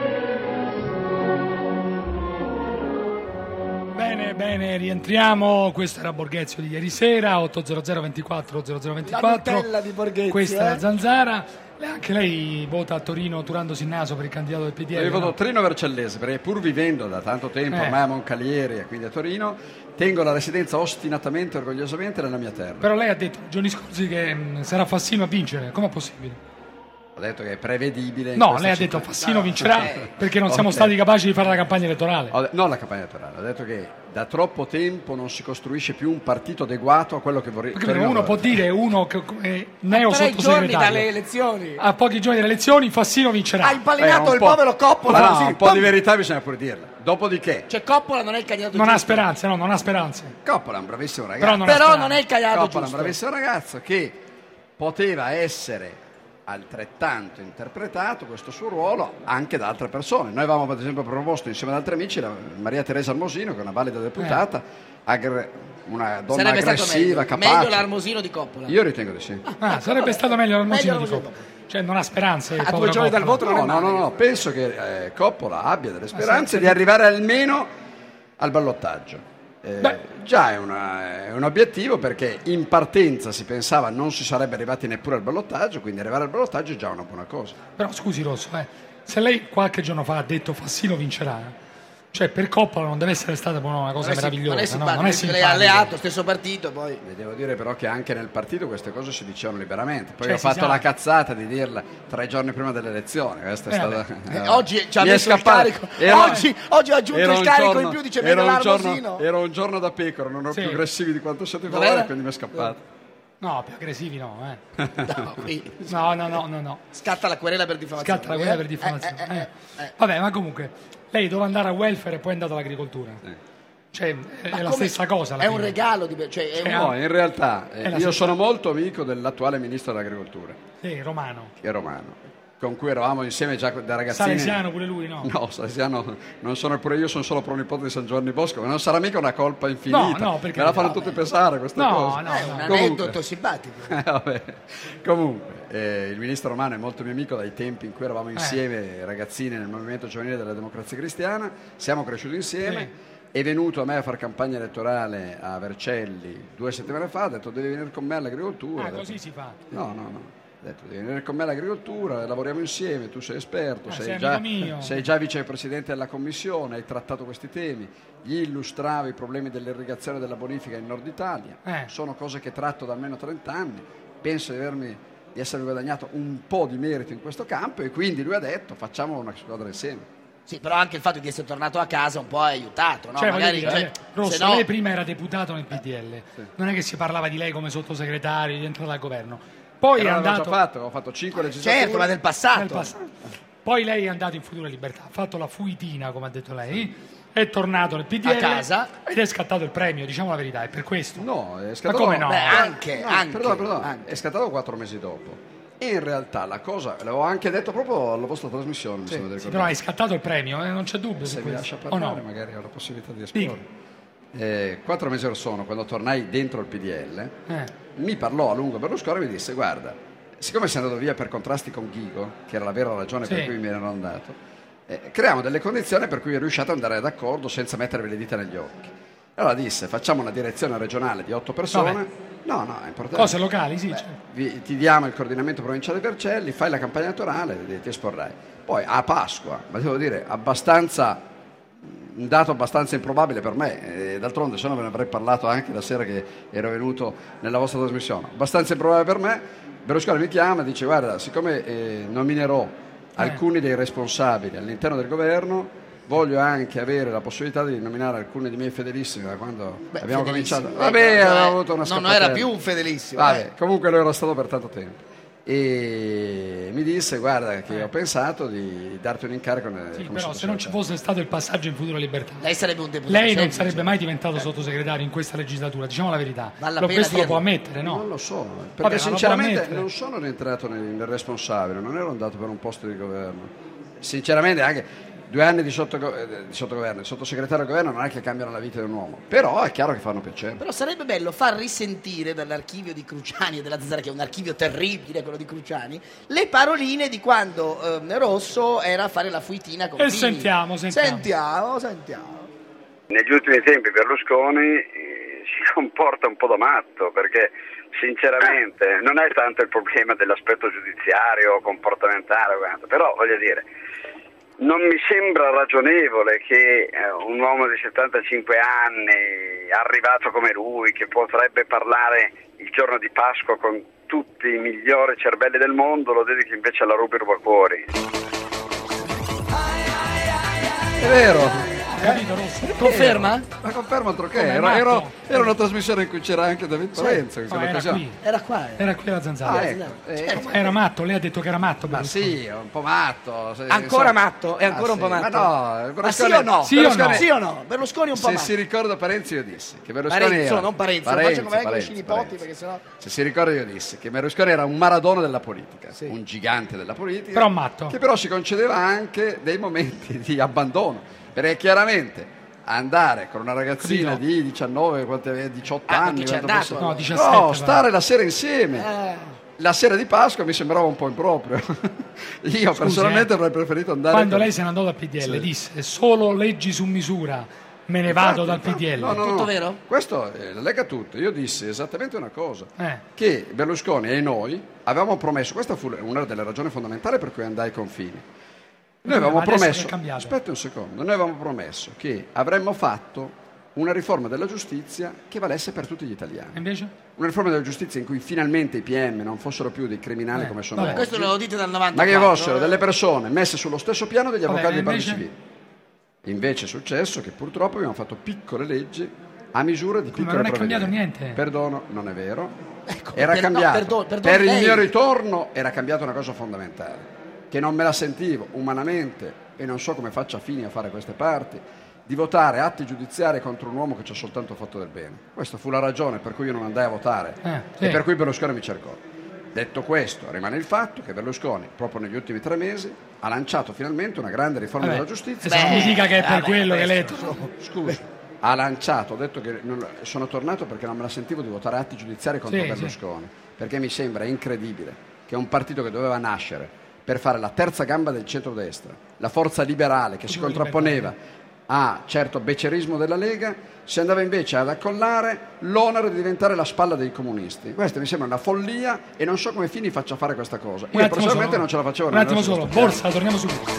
Bene, rientriamo. Questo era Borghezio di ieri sera, 800 24 0024.
La Nutella di Borghezio.
Questa è la Zanzara. Anche lei vota a Torino turandosi il naso per il candidato del PDL?
Io voto a Torino Vercellese, perché pur vivendo da tanto tempo ormai a Moncalieri e quindi a Torino, tengo la residenza ostinatamente, orgogliosamente nella mia terra.
Però lei ha detto giorni scorsi che sarà Fassino a vincere, com'è possibile?
Ho detto che è prevedibile.
No, lei ha detto Fassino vincerà perché non siamo stati capaci di fare la campagna elettorale.
Non la campagna elettorale, ho detto che da troppo tempo non si costruisce più un partito adeguato a quello che vorrei.
Perché uno può dire, uno che è neo sottosegretario,
dalle elezioni,
a pochi giorni dalle elezioni Fassino vincerà.
Ha impalinato il povero Coppola.
Un po' di verità bisogna pure dirla. Dopodiché,
cioè Coppola non è il candidato
non
giusto.
ha speranze, no, non ha speranze.
Coppola è un bravissimo ragazzo.
Però non è il candidato
Coppola è
giusto.
un bravissimo ragazzo che poteva essere altrettanto interpretato questo suo ruolo anche da altre persone. Noi avevamo ad esempio proposto insieme ad altri amici la Maria Teresa Armosino, che è una valida deputata, una donna
sarebbe
aggressiva, capace.
Meglio l'Armosino di Coppola.
Io ritengo di sì.
Sarebbe stato meglio l'Armosino di Coppola. Cioè non ha speranze.
A 2 giorni dal voto
no, penso che Coppola abbia delle speranze di arrivare almeno al ballottaggio. Già è un obiettivo, perché in partenza si pensava non si sarebbe arrivati neppure al ballottaggio, quindi arrivare al ballottaggio è già una buona cosa.
Però scusi Rosso, se lei qualche giorno fa ha detto Fassino vincerà, cioè per Coppola non deve essere stata una cosa meravigliosa, non è simpatico.
Lei ha alleato, stesso partito, poi.
Vi devo dire però che anche nel partito queste cose si dicevano liberamente. Poi
cioè,
ho fatto la cazzata di dirla 3 giorni prima delle elezioni. Questa è stata.
Oggi ci ha messo il carico. Oggi ha aggiunto il carico in più, dice meglio l'Armosino.
Era un giorno da pecora, non ero più aggressivi di quanto siete voi, quindi mi è scappato.
No, più aggressivi no, No.
Scatta la querela per diffamazione.
Vabbè, ma comunque lei doveva andare a welfare e poi è andata all'agricoltura. Cioè, è la stessa cosa.
È un regalo.
No, in realtà io sono molto amico dell'attuale ministro dell'agricoltura.
Sì, Romano.
Che è Romano. Con cui eravamo insieme già da ragazzini.
Salesiano pure lui, no?
No, Salesiano non sono pure io, sono solo pronipote di San Giovanni Bosco, ma non sarà mica una colpa infinita.
No, perché
me la fanno tutte pesare queste cose.
No, è un aneddoto simpatico.
Comunque, il ministro Romano è molto mio amico dai tempi in cui eravamo insieme ragazzini nel movimento giovanile della Democrazia Cristiana, siamo cresciuti insieme. È venuto a me a fare campagna elettorale a Vercelli 2 settimane fa, ha detto devi venire con me all'agricoltura.
Così si fa.
No. Ha detto devi venire con me all'agricoltura, lavoriamo insieme, tu sei esperto, sei già vicepresidente della commissione, hai trattato questi temi, gli illustravi i problemi dell'irrigazione e della bonifica in Nord Italia, sono cose che tratto da almeno 30 anni, penso di essermi guadagnato un po' di merito in questo campo, e quindi lui ha detto facciamo una squadra insieme.
Sì, però anche il fatto di essere tornato a casa un po' ha aiutato, no?
Cioè, Rosso, lei prima era deputato nel PDL, non è che si parlava di lei come sottosegretario, di entrare al governo. Poi è andato.
Ho fatto 5 legislature.
Certo, ma nel passato.
Poi lei è andato in Futuro e Libertà, ha fatto la fuitina, come ha detto lei, è tornato nel PDL
a casa
ed è scattato il premio, diciamo la verità, è per questo.
No, è scattato.
Ma come no?
Anche.
È scattato 4 mesi dopo. E in realtà la cosa, l'avevo anche detto proprio alla vostra trasmissione,
però hai scattato il premio, non c'è dubbio.
Se mi lascia parlare, magari ho la possibilità di esplorare. 4 mesi or sono, quando tornai dentro il PDL, mi parlò a lungo Berlusconi e mi disse guarda, siccome sei andato via per contrasti con Ghigo, che era la vera ragione per cui mi erano andato, creiamo delle condizioni per cui riusciate ad andare d'accordo senza mettervi le dita negli occhi. Allora disse facciamo una direzione regionale di 8 persone. No, è importante.
Cose locali, sì.
Ti diamo il coordinamento provinciale di Vercelli, fai la campagna elettorale e ti esporrai. Poi a Pasqua, ma devo dire un dato abbastanza improbabile per me, d'altronde se no ve ne avrei parlato anche la sera che ero venuto nella vostra trasmissione, abbastanza improbabile per me, Berlusconi mi chiama e dice guarda, siccome nominerò alcuni dei responsabili all'interno del governo, voglio anche avere la possibilità di nominare alcuni dei miei fedelissimi da quando abbiamo cominciato. Avevo avuto una scappatella.
Non era più un fedelissimo.
Comunque lo era stato per tanto tempo. e mi disse guarda che ho pensato di darti un incarico
però se non ci fosse stato il passaggio in Futuro e Libertà,
lei sarebbe un deputato
lei non
semplice.
sarebbe mai diventato sottosegretario in questa legislatura, diciamo la verità.
Vale la pena
questo lo
dirlo.
può ammettere, no?
Non lo so, perché
Vabbè,
sinceramente non sono rientrato nel responsabile, non ero andato per un posto di governo. Sinceramente anche 2 anni di sottogoverno, sottosegretario al governo non è che cambiano la vita di un uomo, però è chiaro che fanno piacere.
Però sarebbe bello far risentire dall'archivio di Cruciani e della Zanzara, che è un archivio terribile quello di Cruciani, le paroline di quando Rosso era a fare la fuitina con Fini.
Sentiamo.
Negli ultimi tempi Berlusconi si comporta un po' da matto, perché sinceramente non è tanto il problema dell'aspetto giudiziario o comportamentale, però voglio dire, non mi sembra ragionevole che un uomo di 75 anni, arrivato come lui, che potrebbe parlare il giorno di Pasqua con tutti i migliori cervelli del mondo, lo dedichi invece alla Rubi Rubacuori.
È vero.
Capito, Rosso?
Conferma?
Ma conferma altro che
Come,
era
matto?
una trasmissione in cui c'era anche David Parenzo in quell'occasione.
Era qua.
Era qui la Zanzara.
Ecco.
Era matto, lei ha detto che era matto.
Ma sì, è un po' matto.
Ancora matto? È ancora un po' matto?
Ma no,
Ma sì o no?
Sì o no?
Sì o no? Berlusconi è un po'
se
matto.
si ricorda Parenzo io dissi che Berlusconi
Parenzo,
era...
non Parenzo, lo faccio come con i nipoti perché sennò...
Se si ricorda io dissi che Berlusconi era un Maradona della politica, un gigante della politica,
Però matto.
che però si concedeva anche dei momenti di abbandono, perché chiaramente andare con una ragazzina di 19, 18 anni,
c'è andato?
No, 17.
no, stare la sera insieme. La sera di Pasqua mi sembrava un po' improprio. Io personalmente avrei preferito andare.
Quando lei se ne andò dal PDL disse solo leggi su misura, me ne vado dal PDL.
No,
Tutto vero?
Questo la lega tutto. Io dissi esattamente una cosa, che Berlusconi e noi avevamo promesso, questa fu una delle ragioni fondamentali per cui andai ai confini. Noi avevamo promesso, aspetta un secondo, noi avevamo promesso che avremmo fatto una riforma della giustizia che valesse per tutti gli italiani.
Invece?
Una riforma della giustizia in cui finalmente i PM non fossero più dei criminali come sono oggi,
Questo lo dite dal 94.
ma che fossero delle persone messe sullo stesso piano degli avvocati dei parti civili. Invece è successo che purtroppo abbiamo fatto piccole leggi a misura di piccole
non è
provvedimenti.
cambiato niente.
Perdono, non è vero.
Ecco,
Era cambiato. Per il
lei.
mio ritorno era cambiata una cosa fondamentale, che non me la sentivo umanamente, e non so come faccia Fini a fare queste parti, di votare atti giudiziari contro un uomo che ci ha soltanto fatto del bene. Questa fu la ragione per cui io non andai a votare e per cui Berlusconi mi cercò. Detto questo, rimane il fatto che Berlusconi, proprio negli ultimi 3 mesi, ha lanciato finalmente una grande riforma della giustizia.
Non mi dica che è per quello che lei...
Scusi, ha lanciato, ho detto che sono tornato perché non me la sentivo di votare atti giudiziari contro Berlusconi, perché mi sembra incredibile che un partito che doveva nascere per fare la terza gamba del centrodestra, la forza liberale che si contrapponeva a certo beccerismo della Lega, si andava invece ad accollare l'onere di diventare la spalla dei comunisti. Questa mi sembra una follia e non so come Fini faccia fare questa cosa. Io personalmente non ce la facevo.
Un attimo solo, Borsa, torniamo subito.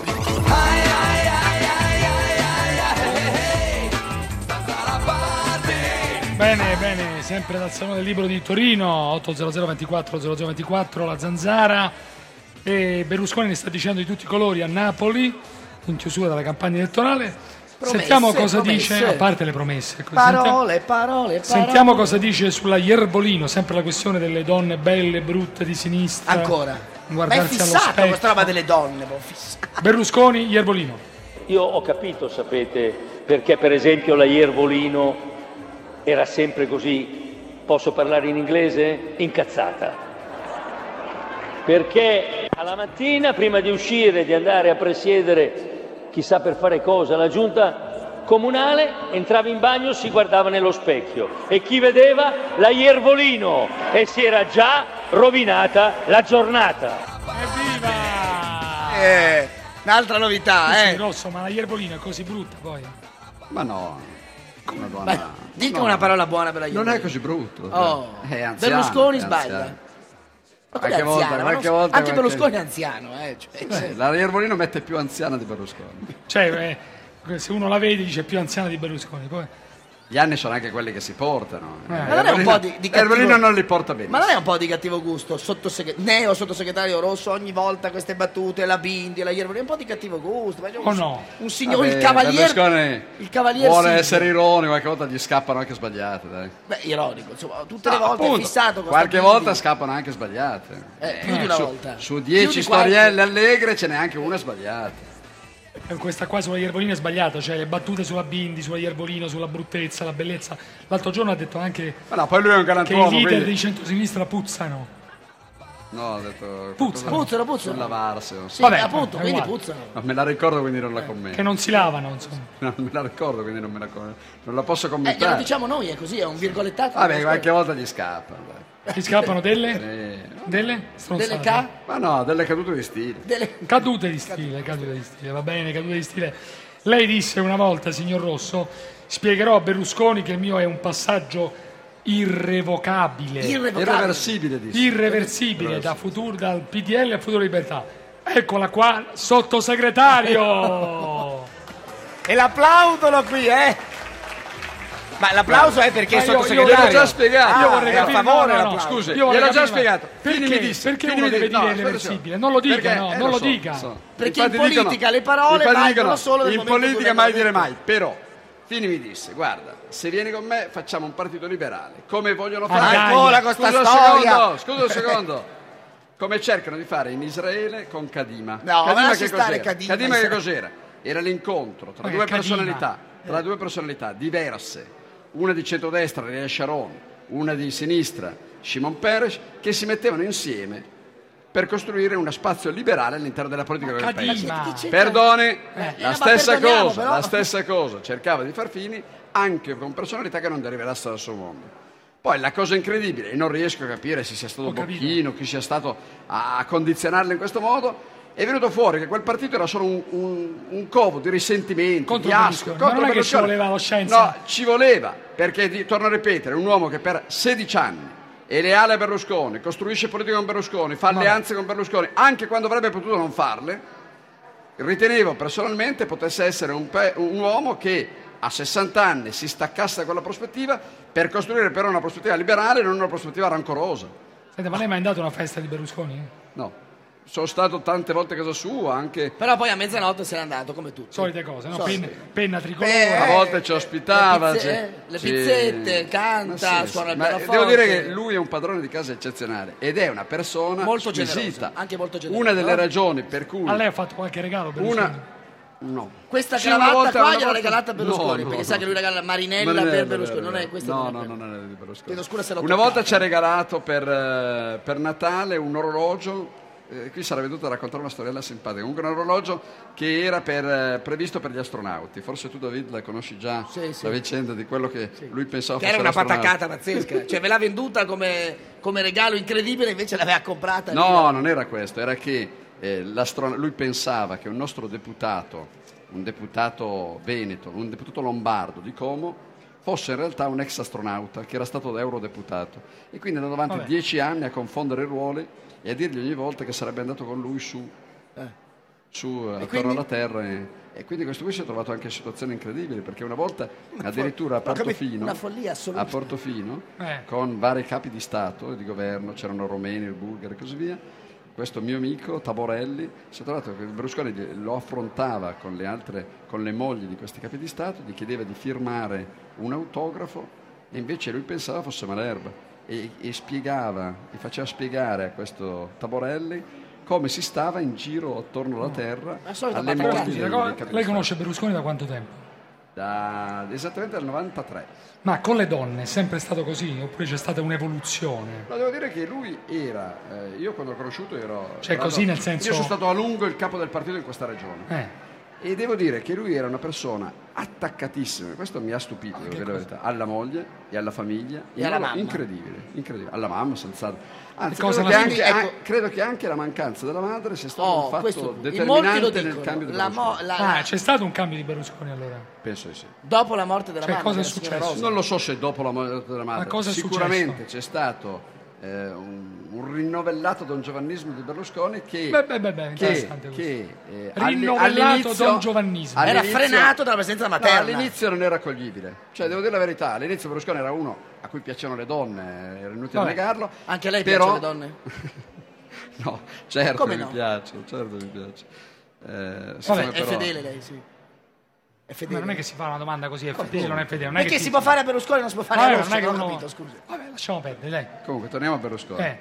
Bene, sempre dal Salone del Libro di Torino, 800 24 0024, la Zanzara. E Berlusconi ne sta dicendo di tutti i colori a Napoli, in chiusura della campagna elettorale. Sentiamo cosa dice, a parte le promesse.
Parole.
Sentiamo cosa dice sulla Iervolino, sempre la questione delle donne belle, brutte, di sinistra.
Ancora.
Guardarsi
Ma è
allo
fissato
specchio.
questa roba delle donne.
Berlusconi, Iervolino.
Io ho capito, sapete, perché per esempio la Iervolino era sempre così, posso parlare in inglese? Incazzata. Perché alla mattina, prima di uscire, di andare a presiedere chissà per fare cosa la giunta comunale, entrava in bagno, si guardava nello specchio e chi vedeva? La Iervolino, e si era già rovinata la giornata.
Evviva! Un'altra novità,
Sì, Rosso, ma la Iervolino è così brutta poi?
Ma no, una donna...
Beh, dica una parola buona per la Iervolino.
Non è così brutto. È anziano,
Berlusconi
è
sbaglia.
anziano.
Ma qualche volta, anche Berlusconi è anziano.
La Iervolino mette più anziana di Berlusconi.
Cioè, se uno la vede dice più anziana di Berlusconi. Poi
Gli anni sono anche quelli che si portano.
Ma non è un po' di cattivo...
Erbolino non li porta bene.
Ma non è un po' di cattivo gusto, neo sottosegretario Rosso, ogni volta queste battute, la Bindi, la Iervolino, un po' di cattivo gusto.
No?
Un signore, il cavaliere
vuole
Silvio.
essere ironico, qualche volta gli scappano anche sbagliate, dai.
Beh, ironico, insomma, tutte le volte è fissato con
qualche
sta Bindi.
volta scappano anche sbagliate.
Più di una volta.
Su 10 storielle allegre ce n'è anche una sbagliata.
Questa qua sulla Iervolino è sbagliata, cioè le battute sulla Bindi, sulla Iervolino, sulla bruttezza, la bellezza. L'altro giorno ha detto anche
poi lui è un galantuomo,
che i leader
quindi...
di centrosinistra puzzano.
No, ha detto
puzzano.
sul lavarselo.
Sì, vabbè, appunto, quindi puzzano.
Ma me la ricordo, quindi non la commento.
Che non si lavano, insomma.
No, me la ricordo, quindi non la posso commentare.
Lo diciamo noi, è così, è un virgolettato.
Vabbè, qualche volta gli scappa.
Ti scappano delle?
Delle
Ma no, delle cadute di stile.
Cadute di stile, va bene, cadute di stile. Lei disse una volta, signor Rosso, spiegherò a Berlusconi che il mio è un passaggio irreversibile dal PDL al Futuro Libertà. Eccola qua, sottosegretario.
E l'applaudono qui, Ma l'applauso è perché il sottosegretario...
Io l'ho già spiegato.
Io vorrei capire,
a favore
no,
scusi,
gliel'ho
già spiegato.
Perché uno deve dire irreversibile? Non lo dica, non lo dica.
Perché in politica le parole valgono solo nel momento
in politica mai dire mai, però Fini mi disse: guarda, se vieni con me facciamo un partito liberale, come vogliono fare
ancora con sta storia.
Scusa un secondo. Come cercano di fare in Israele con Kadima.
No,
Kadima che cos'era? Era l'incontro tra due personalità diverse, una di centrodestra, Ariel Sharon, una di sinistra, Shimon Peres, che si mettevano insieme per costruire uno spazio liberale all'interno della politica del paese. Perdoni, la stessa cosa cercava di far Fini anche con personalità che non derivassero dal suo mondo. Poi la cosa incredibile, e non riesco a capire se sia stato Bocchino, chi sia stato a condizionarlo in questo modo, è venuto fuori che quel partito era solo un covo di risentimento, di asco.
Ma non è che ci voleva lo scienza.
No, ci voleva, perché, torno a ripetere, un uomo che per 16 anni è leale a Berlusconi, costruisce politica con Berlusconi, fa alleanze con Berlusconi, anche quando avrebbe potuto non farle, ritenevo personalmente potesse essere un uomo che a 60 anni si staccasse da quella prospettiva per costruire però una prospettiva liberale e non una prospettiva rancorosa.
Senta, ma lei mi ha dato una festa di Berlusconi?
No. Sono stato tante volte a casa sua anche.
Però poi a mezzanotte se n'è andato come tutti.
Solite cose, no? Penna tricolore.
A volte ci ospitava.
Le pizzette, canta, suona il pianoforte.
Devo dire che lui è un padrone di casa eccezionale ed è una persona
molto
squisita.
generosa, anche molto generosa.
Una delle ragioni per cui.
A lei ha fatto qualche regalo Berlusconi?
No.
Questa cravatta qua gliela regalata a Berlusconi, perché sa che lui regala Marinella per Berlusconi, non è questa.
No, non è di Berlusconi.
Scusa,
una volta ci ha regalato per Natale un orologio. Qui sarà venuto a raccontare una storiella simpatica. Comunque un orologio che era previsto per gli astronauti. Forse tu, David, la conosci già, la vicenda di quello che lui pensava
che
fosse
era una patacata pazzesca. Cioè ve l'ha venduta come regalo incredibile, invece l'aveva comprata.
No, non era questo. Era che lui pensava che un nostro deputato, un deputato veneto, un deputato lombardo di Como, fosse in realtà un ex astronauta che era stato eurodeputato. E quindi è andato avanti 10 anni a confondere i ruoli e a dirgli ogni volta che sarebbe andato con lui su attorno alla Terra e quindi questo qui si è trovato anche in situazioni incredibili, perché una volta addirittura a Portofino con vari capi di Stato e di governo, c'erano romeni, bulgari e così via, questo mio amico Taborelli si è trovato che Berlusconi lo affrontava con le mogli di questi capi di Stato, gli chiedeva di firmare un autografo e invece lui pensava fosse Malerba. E faceva spiegare a questo Taborelli come si stava in giro attorno alla Terra alle mogli dei
Lei conosce Berlusconi da quanto tempo?
Esattamente dal 93.
Ma con le donne è sempre stato così oppure c'è stata un'evoluzione?
No, devo dire che lui era io quando l'ho conosciuto ero
così nel senso,
io sono stato a lungo il capo del partito in questa regione e devo dire che lui era una persona attaccatissima, questo mi ha stupito, devo dire la verità, alla moglie e alla famiglia
e alla mamma.
Incredibile, alla mamma senz'altro. Anzi, credo che anche la mancanza della madre sia stato un fatto determinante nel cambio di Berlusconi.
C'è stato un cambio di Berlusconi allora?
Penso di sì.
Dopo la morte della madre.
Cosa è successo?
Non lo so se dopo la morte della madre.
Ma cosa è
sicuramente
successo?
c'è stato un rinnovellato dongiovannismo di Berlusconi che
rinnovellato dongiovannismo
era frenato dalla presenza materna.
All'inizio non era accoglibile, cioè devo dire la verità, all'inizio Berlusconi era uno a cui piacevano le donne, era inutile negarlo.
Anche a lei
però...
piacciono le donne?
No, certo
come
mi
no?
piace, certo mi piace.
È fedele lei, sì.
Ma non è che si fa una domanda così, è fedele o non è fedele. Non è
perché
che
si può fare a Berlusconi non si può fare a Rosso, non ho capito, scusi.
Vabbè, lasciamo perdere, dai.
Comunque, torniamo a Berlusconi.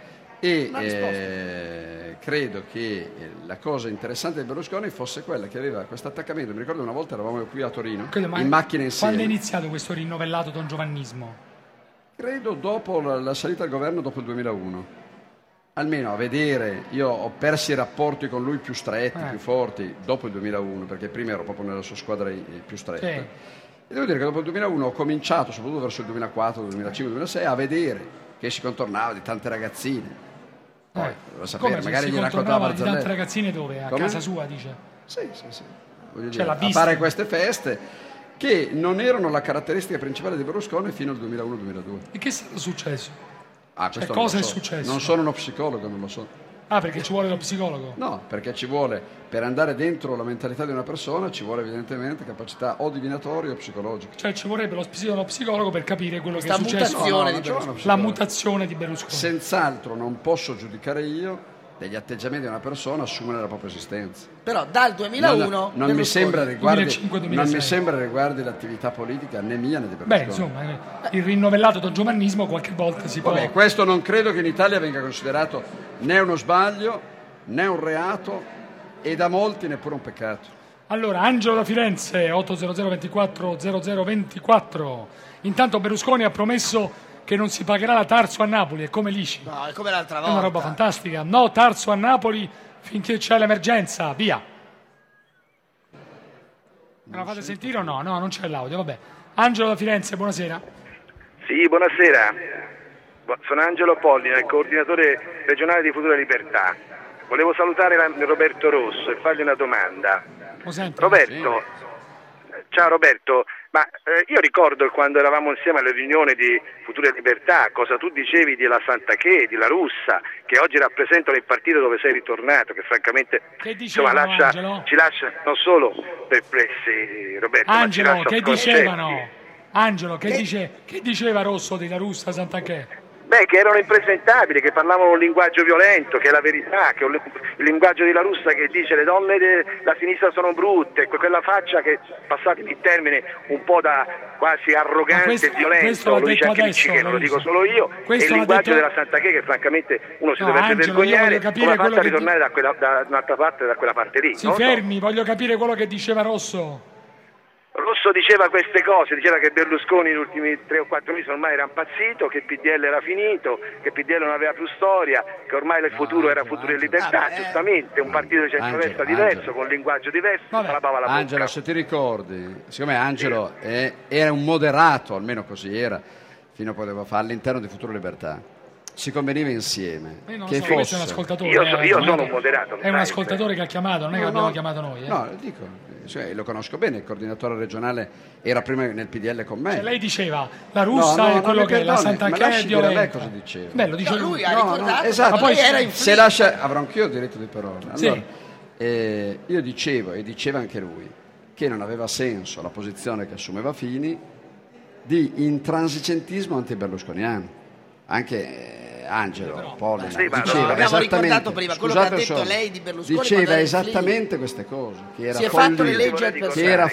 Credo che la cosa interessante di Berlusconi fosse quella che aveva questo attaccamento. Mi ricordo una volta eravamo qui a Torino, in macchina insieme.
Quando è iniziato questo rinnovellato dongiovannismo?
Credo dopo la salita al governo, dopo il 2001. Almeno a vedere, io ho perso i rapporti con lui più stretti, più forti, dopo il 2001, perché prima ero proprio nella sua squadra più stretta. Sì. E devo dire che dopo il 2001 ho cominciato, soprattutto verso il 2004, 2005, 2006, a vedere che si contornava di tante ragazzine. Poi, doveva sapere, magari gli raccontava
di tante ragazzine dove? A casa sua, dice?
Sì. Voglio dire, a fare queste feste che non erano la caratteristica principale di Berlusconi fino al 2001-2002.
E che è stato successo?
Cosa
è successo?
Non sono uno psicologo, non lo so.
Perché ci vuole lo psicologo?
No, perché ci vuole, per andare dentro la mentalità di una persona, ci vuole evidentemente capacità o divinatoria o psicologica.
Cioè ci vorrebbe lo psicologo per capire quello che è successo.
La
mutazione di Berlusconi.
Senz'altro non posso giudicare io degli atteggiamenti di una persona, assumere la propria esistenza.
Però dal 2001
non mi sembra riguardi l'attività politica né mia né di Berlusconi.
Insomma, il rinnovellato dongiovannismo qualche volta si può...
Questo non credo che in Italia venga considerato né uno sbaglio né un reato e da molti neppure un peccato.
Allora, Angelo da Firenze, 800240024. Intanto Berlusconi ha promesso che non si pagherà la Tarso a Napoli, è come l'ICI.
No, è come l'altra volta.
È una roba fantastica. No Tarso a Napoli finché c'è l'emergenza, via. Me la fate sentire o no? No, non c'è l'audio, vabbè. Angelo da Firenze, buonasera.
Sì, buonasera. Sono Angelo Pollina, il coordinatore regionale di Futura Libertà. Volevo salutare Roberto Rosso e fargli una domanda. Roberto, ciao Roberto. Ma io ricordo quando eravamo insieme alle riunioni di Futura Libertà, cosa tu dicevi di La Santanchè, di La Russa, che oggi rappresentano il partito dove sei ritornato, che francamente ci lascia non solo perplessi, Roberto,
Angelo,
ma ci lascia
che dicevano? Angelo, che diceva Rosso di La Russa, Santanchè?
Che erano impresentabili, che parlavano un linguaggio violento, che è la verità, che il linguaggio di La Russa che dice le donne della sinistra sono brutte, quella faccia che, passatemi il termine, un po' da quasi arrogante e violento, lo dice anche Miccichè, non lo dico solo io, e il linguaggio della Santanchè che francamente uno si dovrebbe vergognare, come ha fatto a ritornare da un'altra parte, da quella parte lì.
Si fermi, voglio capire quello che diceva Rosso.
Rosso diceva queste cose, diceva che Berlusconi negli ultimi 3 o 4 mesi ormai era impazzito, che il PDL era finito, che il PDL non aveva più storia, che ormai il futuro era Futuro e Libertà, giustamente un partito di centrodestra diverso, con un linguaggio diverso, salvava la bocca.
Angelo, se ti ricordi, siccome Angelo era un moderato, almeno così era, fino a poco fa all'interno di Futuro e Libertà, si conveniva insieme che
fosse... Questo è un ascoltatore.
Io sono un moderato.
È un ascoltatore che ha chiamato, non è che l'abbiamo chiamato noi.
No, dico, lo conosco bene, il coordinatore regionale era prima nel PDL con me.
Lei diceva la Russa è quello che è la Santanchè è violenta.
Lei cosa diceva?
Lo dice
lui. Ha ricordato,
esatto.
Ma poi era
se lascia, avrò anch'io il diritto di parola. Allora, io dicevo, e diceva anche lui, che non aveva senso la posizione che assumeva Fini di intransigentismo anti-berlusconiano. Anche Angelo Pollina diceva
esattamente, prima, quello che ha detto lei di Berlusconi,
diceva esattamente queste cose, che era
si è fatto le leggi al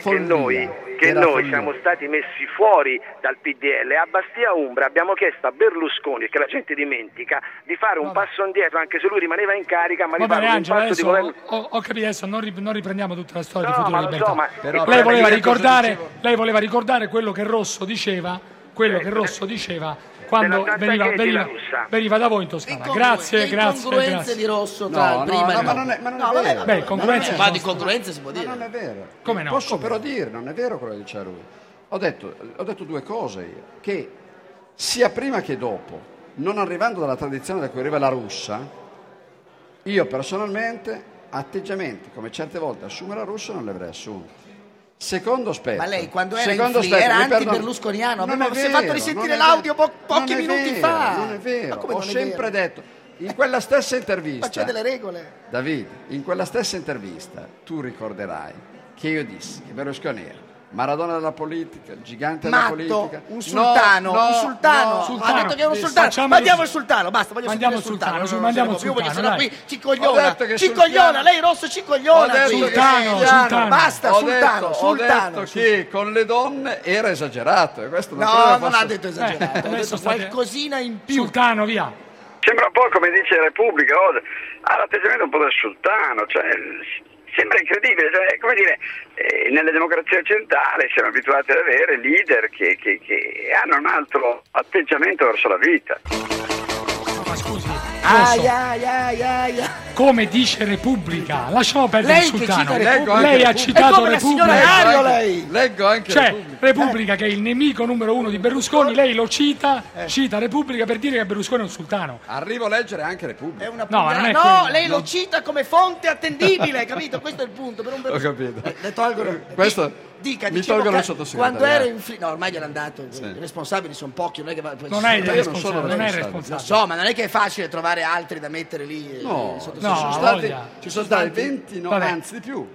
che noi siamo stati messi fuori dal PDL. A Bastia Umbra abbiamo chiesto a Berlusconi, che la gente dimentica, di fare un passo indietro, anche se lui rimaneva in carica, ma di fare un passo di governo.
Ho capito, adesso non riprendiamo tutta la storia di Futuro Libertà. Lei voleva ricordare quello che Rosso diceva, quando veniva da voi in Toscana. Grazie.
Incongruenze di Rosso tra prima e
ma non è vero.
Ma di congruenze si può dire.
Ma non è vero.
Come no?
Posso però dire, non è vero quello che diceva lui. Ho detto 2 cose io, che sia prima che dopo, non arrivando dalla tradizione da cui arriva La Russa, io personalmente atteggiamenti come certe volte assume La Russa non li avrei assunti. Secondo aspetto.
Ma lei quando era
Secondo
in Fli
aspetto,
era
mi perdono-
anti-berlusconiano,
Non è
si è
vero,
fatto risentire
non è
l'audio
vero.
pochi
Non è
minuti
vero,
fa.
Non è vero,
Ma come
ho
non è
sempre
vero?
detto, in quella stessa intervista,
Ma c'è delle regole.
David, in quella stessa intervista tu ricorderai che io dissi che Berlusconi era Maradona della politica, il gigante della
Matto,
politica,
un sultano, un sultano. Ha detto che è un sultano. Mandiamo il sultano, basta, voglio sentire il sultano.
mandiamo il
Io voglio
sultano,
essere
dai.
qui, ci cogliona,
detto che
ci
sul
cogliona,
piano-
lei Rosso ci cogliona. qui.
sultano.
Basta, sultano,
Ho
sultano.
detto che con le donne era esagerato e questo
No,
credo
non
fosse-
ha detto esagerato, ha detto qualcosina in più.
Sultano, via.
Sembra un po' come dice Repubblica, ha l'atteggiamento un po' da sultano, cioè sembra incredibile, cioè, come dire, nelle democrazie occidentali siamo abituati ad avere leader che hanno un altro atteggiamento verso la vita.
Ma scusi,
Aia.
come dice Repubblica, lasciamo perdere
Lei
il
che
sultano.
cita Repubblica.
Lei ha
È
citato
come la signora
Repubblica.
Ario, lei.
Leggo anche
Cioè,
Repubblica.
Repubblica che è il nemico numero uno di Berlusconi, lei lo cita Repubblica per dire che Berlusconi è un sultano.
Arrivo a leggere anche Repubblica.
È una
No, ma non è
no,
quello.
lei lo cita come fonte attendibile, capito? Questo è il punto. Per un
Ho capito.
Le tolgono.
Questo
Dica,
mi
dicevo
tolgono
che
il sottosegretario.
quando era in no, ormai gliel'hanno dato. I responsabili sono pochi, non è che
Non è il
io non sono
responsabile, non è il
responsabile.
Lo
responsabile.
so, ma non è che è facile trovare altri da mettere lì.
No,
sottosegretario.
ci sono stati
tanti?
20, no,
Vabbè.
anzi di più.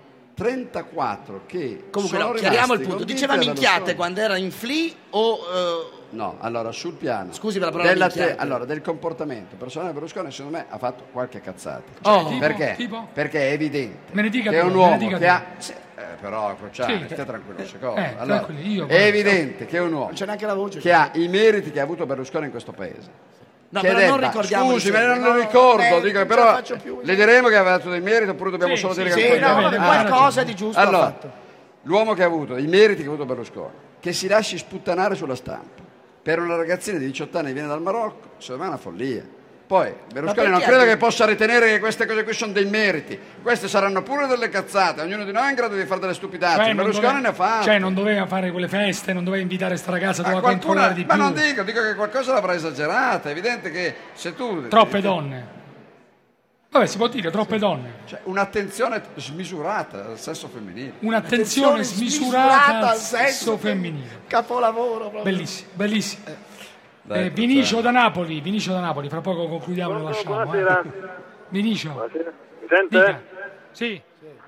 34 che
Comunque
sono
no, chiariamo il
rimasti
punto.
convinti
Diceva
da
minchiate
Berlusconi.
quando era in Fli o
No, allora sul piano
Scusi per la parola minchiate.
allora, del comportamento personale di Berlusconi, secondo me ha fatto qualche cazzata.
Tipo?
Perché?
Tipo?
Perché è evidente
Me ne dica
che è
due,
un
me ne
uomo
dica
che
due.
ha però Cruciani,
Sì.
stia tranquillo un secondo. Allora,
tranquilli, io
è
guarda,
evidente che è un uomo
non c'è neanche la voce.
che ha i meriti che ha avuto Berlusconi in questo paese.
No,
Che
però non
debba-
ricordiamo.
Scusi, ma non lo ricordo, dico,
non ce
però
la faccio più.
le diremo che aveva dato dei meriti oppure dobbiamo
Sì,
solo
sì,
dire
sì,
che
Sì,
non
no,
meriti?
vabbè, qualcosa di giusto ha
Allora,
fatto.
l'uomo che ha avuto i meriti che ha avuto Berlusconi, che si lasci sputtanare sulla stampa per una ragazzina di 18 anni che viene dal Marocco, secondo me è una follia. Poi Berlusconi non
perché
credo
anche-
che possa ritenere che queste cose qui sono dei meriti, queste saranno pure delle cazzate, ognuno di noi è in grado di fare delle stupidaggini,
non
Berlusconi
doveva-
ne fa.
Cioè, non doveva fare quelle feste, non doveva invitare sta ragazza,
Ma
doveva controllare di
ma
più.
non dico che qualcosa l'avrà esagerata, è evidente che se tu...
Troppe donne. Vabbè, si può dire troppe donne.
Cioè, un'attenzione smisurata al sesso femminile.
Un'attenzione smisurata al sesso femminile.
Capolavoro proprio.
Bellissimo, bellissimo.
Dai,
Vinicio da Napoli, fra poco concludiamo e lo lasciamo.
Buonasera.
Vinicio.
Buonasera. Mi sente?
Dica. Sì.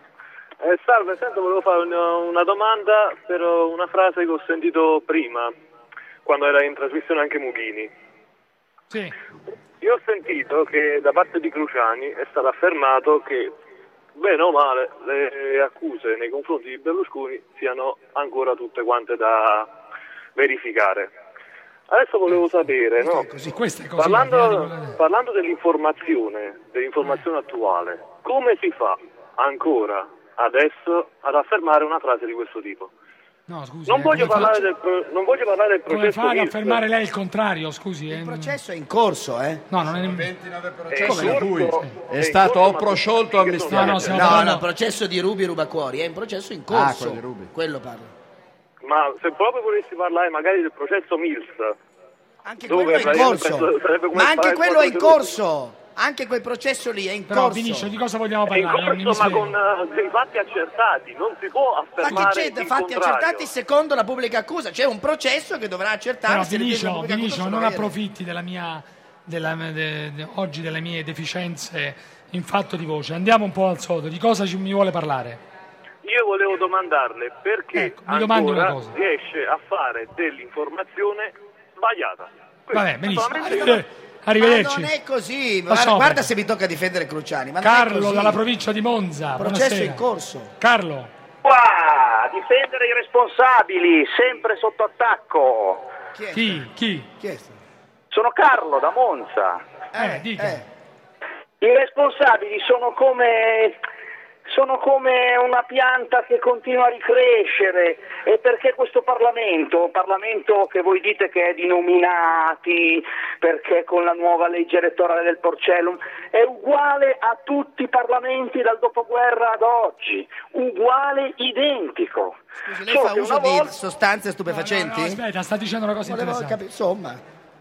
Salve, sento, volevo fare una domanda per una frase che ho sentito prima, quando era in trasmissione anche Mughini.
Sì.
Io ho sentito che da parte di Cruciani è stato affermato che, bene o male, le accuse nei confronti di Berlusconi siano ancora tutte quante da verificare. Adesso volevo sapere, no?
Questa è così.
Parlando dell'informazione attuale, come si fa ancora adesso ad affermare una frase di questo tipo?
No, scusi.
Non voglio
come
parlare
fa-
non voglio parlare del
Come
processo
fa ad
Mills.
affermare lei il contrario, scusi?
Il processo è in corso, eh?
No, non è
29
È in
processi da cui
corso-
è stato o prosciolto o
No,
amnistiato.
no, stiamo
No,
parlando-
il processo di Rubi Rubacuori è in processo in corso.
quello di Rubi.
Quello parlo.
Ma se proprio volessi parlare magari del processo Mills,
Anche
dove
quello è in
praticamente
corso.
sarebbe come
Ma anche
fare
quello è in
qualcosa-
corso. Anche quel processo lì è in
Però,
corso.
Vinicio, di cosa vogliamo
è in
parlare? È un
corso, ma
mistero.
con dei fatti accertati, non si può
Ma
affermare
che c'è?
il
Fatti
contrario.
accertati secondo la pubblica accusa. C'è un processo che dovrà accertare
Però
se le tesi della
Vinicio,
pubblica accusa
non
sono vere.
approfitti della mia, oggi delle mie deficienze in fatto di voce. Andiamo un po' al sodo. Di cosa mi vuole parlare?
Io volevo domandarle perché
Ecco, mi domandi una
ancora
cosa.
riesce a fare dell'informazione sbagliata.
Vabbè, benissimo.
Solamente-
Arrivederci.
Ma non è così.
Lasciamo
Guarda
perdere.
se mi tocca difendere Cruciani. Ma non è
Carlo
così.
dalla provincia di Monza.
Processo
Buonasera.
in corso.
Carlo.
Qua, difendere i responsabili, sempre sotto attacco.
Chi?
Chi è?
Sono Carlo da Monza.
Dica.
I responsabili sono come una pianta che continua a ricrescere, e perché questo Parlamento che voi dite che è di nominati, perché con la nuova legge elettorale del Porcellum è uguale a tutti i parlamenti dal dopoguerra ad oggi, uguale, identico.
Scusi, lei
Solo
fa
che
uso
una volta-
di sostanze stupefacenti?
No, aspetta, sta dicendo una cosa
Volevo
interessante.
insomma.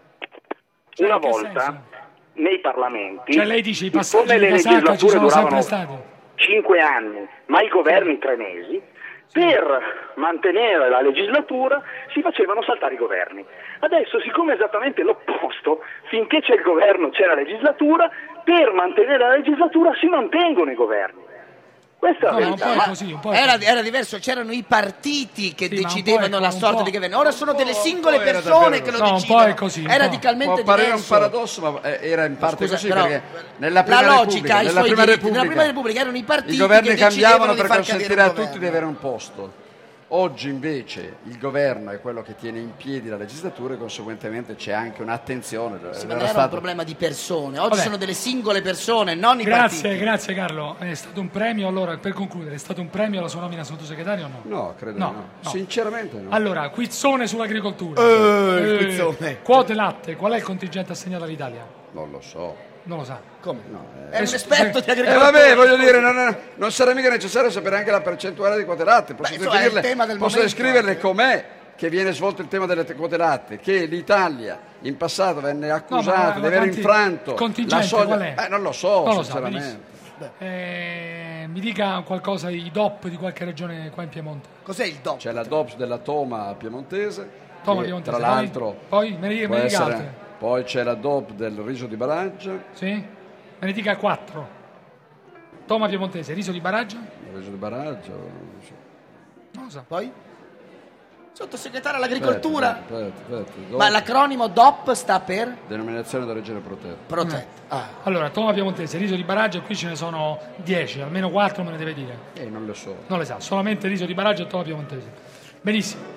Una
in che
volta
senso?
nei parlamenti,
Cioè lei dice i passaggi
come
di
le
casacca ci
legislature
sono sempre
duravano
stati.
5 anni, ma i governi 3 mesi, per mantenere la legislatura si facevano saltare i governi. Adesso, siccome è esattamente l'opposto, finché c'è il governo c'è la legislatura, per mantenere la legislatura si mantengono i governi. Questa è la verità.
Era diverso, c'erano i partiti che decidevano la sorte di governo. Ora sono delle singole persone che lo decidono.
Un po' è così.
È radicalmente
può apparire
diverso.
un paradosso, ma era in parte così,
però,
perché nella Prima
Repubblica erano i partiti
i governi
che
cambiavano per
di far
consentire
cadere
a
un
tutti
governo.
di avere un posto. Oggi invece il governo è quello che tiene in piedi la legislatura e conseguentemente c'è anche un'attenzione.
Sì, ma non era un problema di persone, oggi sono delle singole persone, non i partiti.
Grazie Carlo, è stato un premio, allora per concludere, è stato un premio la sua nomina sottosegretario o no?
No, credo no. Sinceramente no.
Allora, quizzone sull'agricoltura.
Il quizzone.
Quote latte, qual è il contingente assegnato all'Italia?
Non lo so.
Non lo sa.
Come? No, è un esperto di agricoltura.
Vabbè, voglio dire, non sarà mica necessario sapere anche la percentuale di quote latte. Posso descriverle com'è che viene svolto il tema delle quote latte, che l'Italia in passato venne accusata di aver infranto la soglia.
Qual è?
Non lo so,
non
sinceramente.
Mi dica qualcosa i DOP di qualche regione qua in Piemonte.
Cos'è il DOP?
C'è la DOP della Toma piemontese.
Toma piemontese.
Tra l'altro,
poi me ne dica altre.
Poi c'è la DOP del riso di Baraggia.
Sì? Me ne dica 4. Toma piemontese, riso di Baraggia?
Il riso di Baraggia.
Non lo so.
Poi? Sottosegretario all'agricoltura.
Aspetta.
Ma l'acronimo DOP sta per?
Denominazione d'origine protetta.
Protetta.
Allora, Toma piemontese, riso di Baraggia, qui ce ne sono 10, almeno 4 me ne deve dire.
Non le so.
Non le sa, solamente riso di Baraggia e Toma piemontese. Benissimo.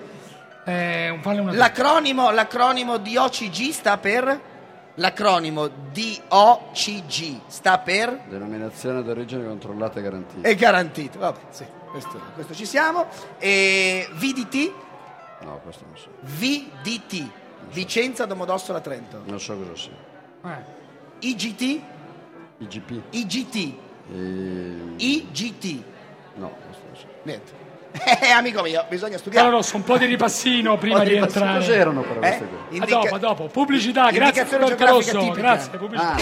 L'acronimo DOCG sta per? L'acronimo DOCG sta per?
Denominazione d'origine controllata e garantita.
È garantito, vabbè, sì, questo ci siamo. E VDT?
No, questo non so.
VDT, Vicenza Domodossola Trento.
Non so cosa sia.
IGT?
IGP.
IGT. IGT.
No, questo non so.
Niente. Amico mio, bisogna studiare.
Carlo Rosso, un po' di ripassino prima di entrare.
Cos'erano però queste cose?
Dopo. Pubblicità, grazie Roberto Rosso. Grazie, pubblicità.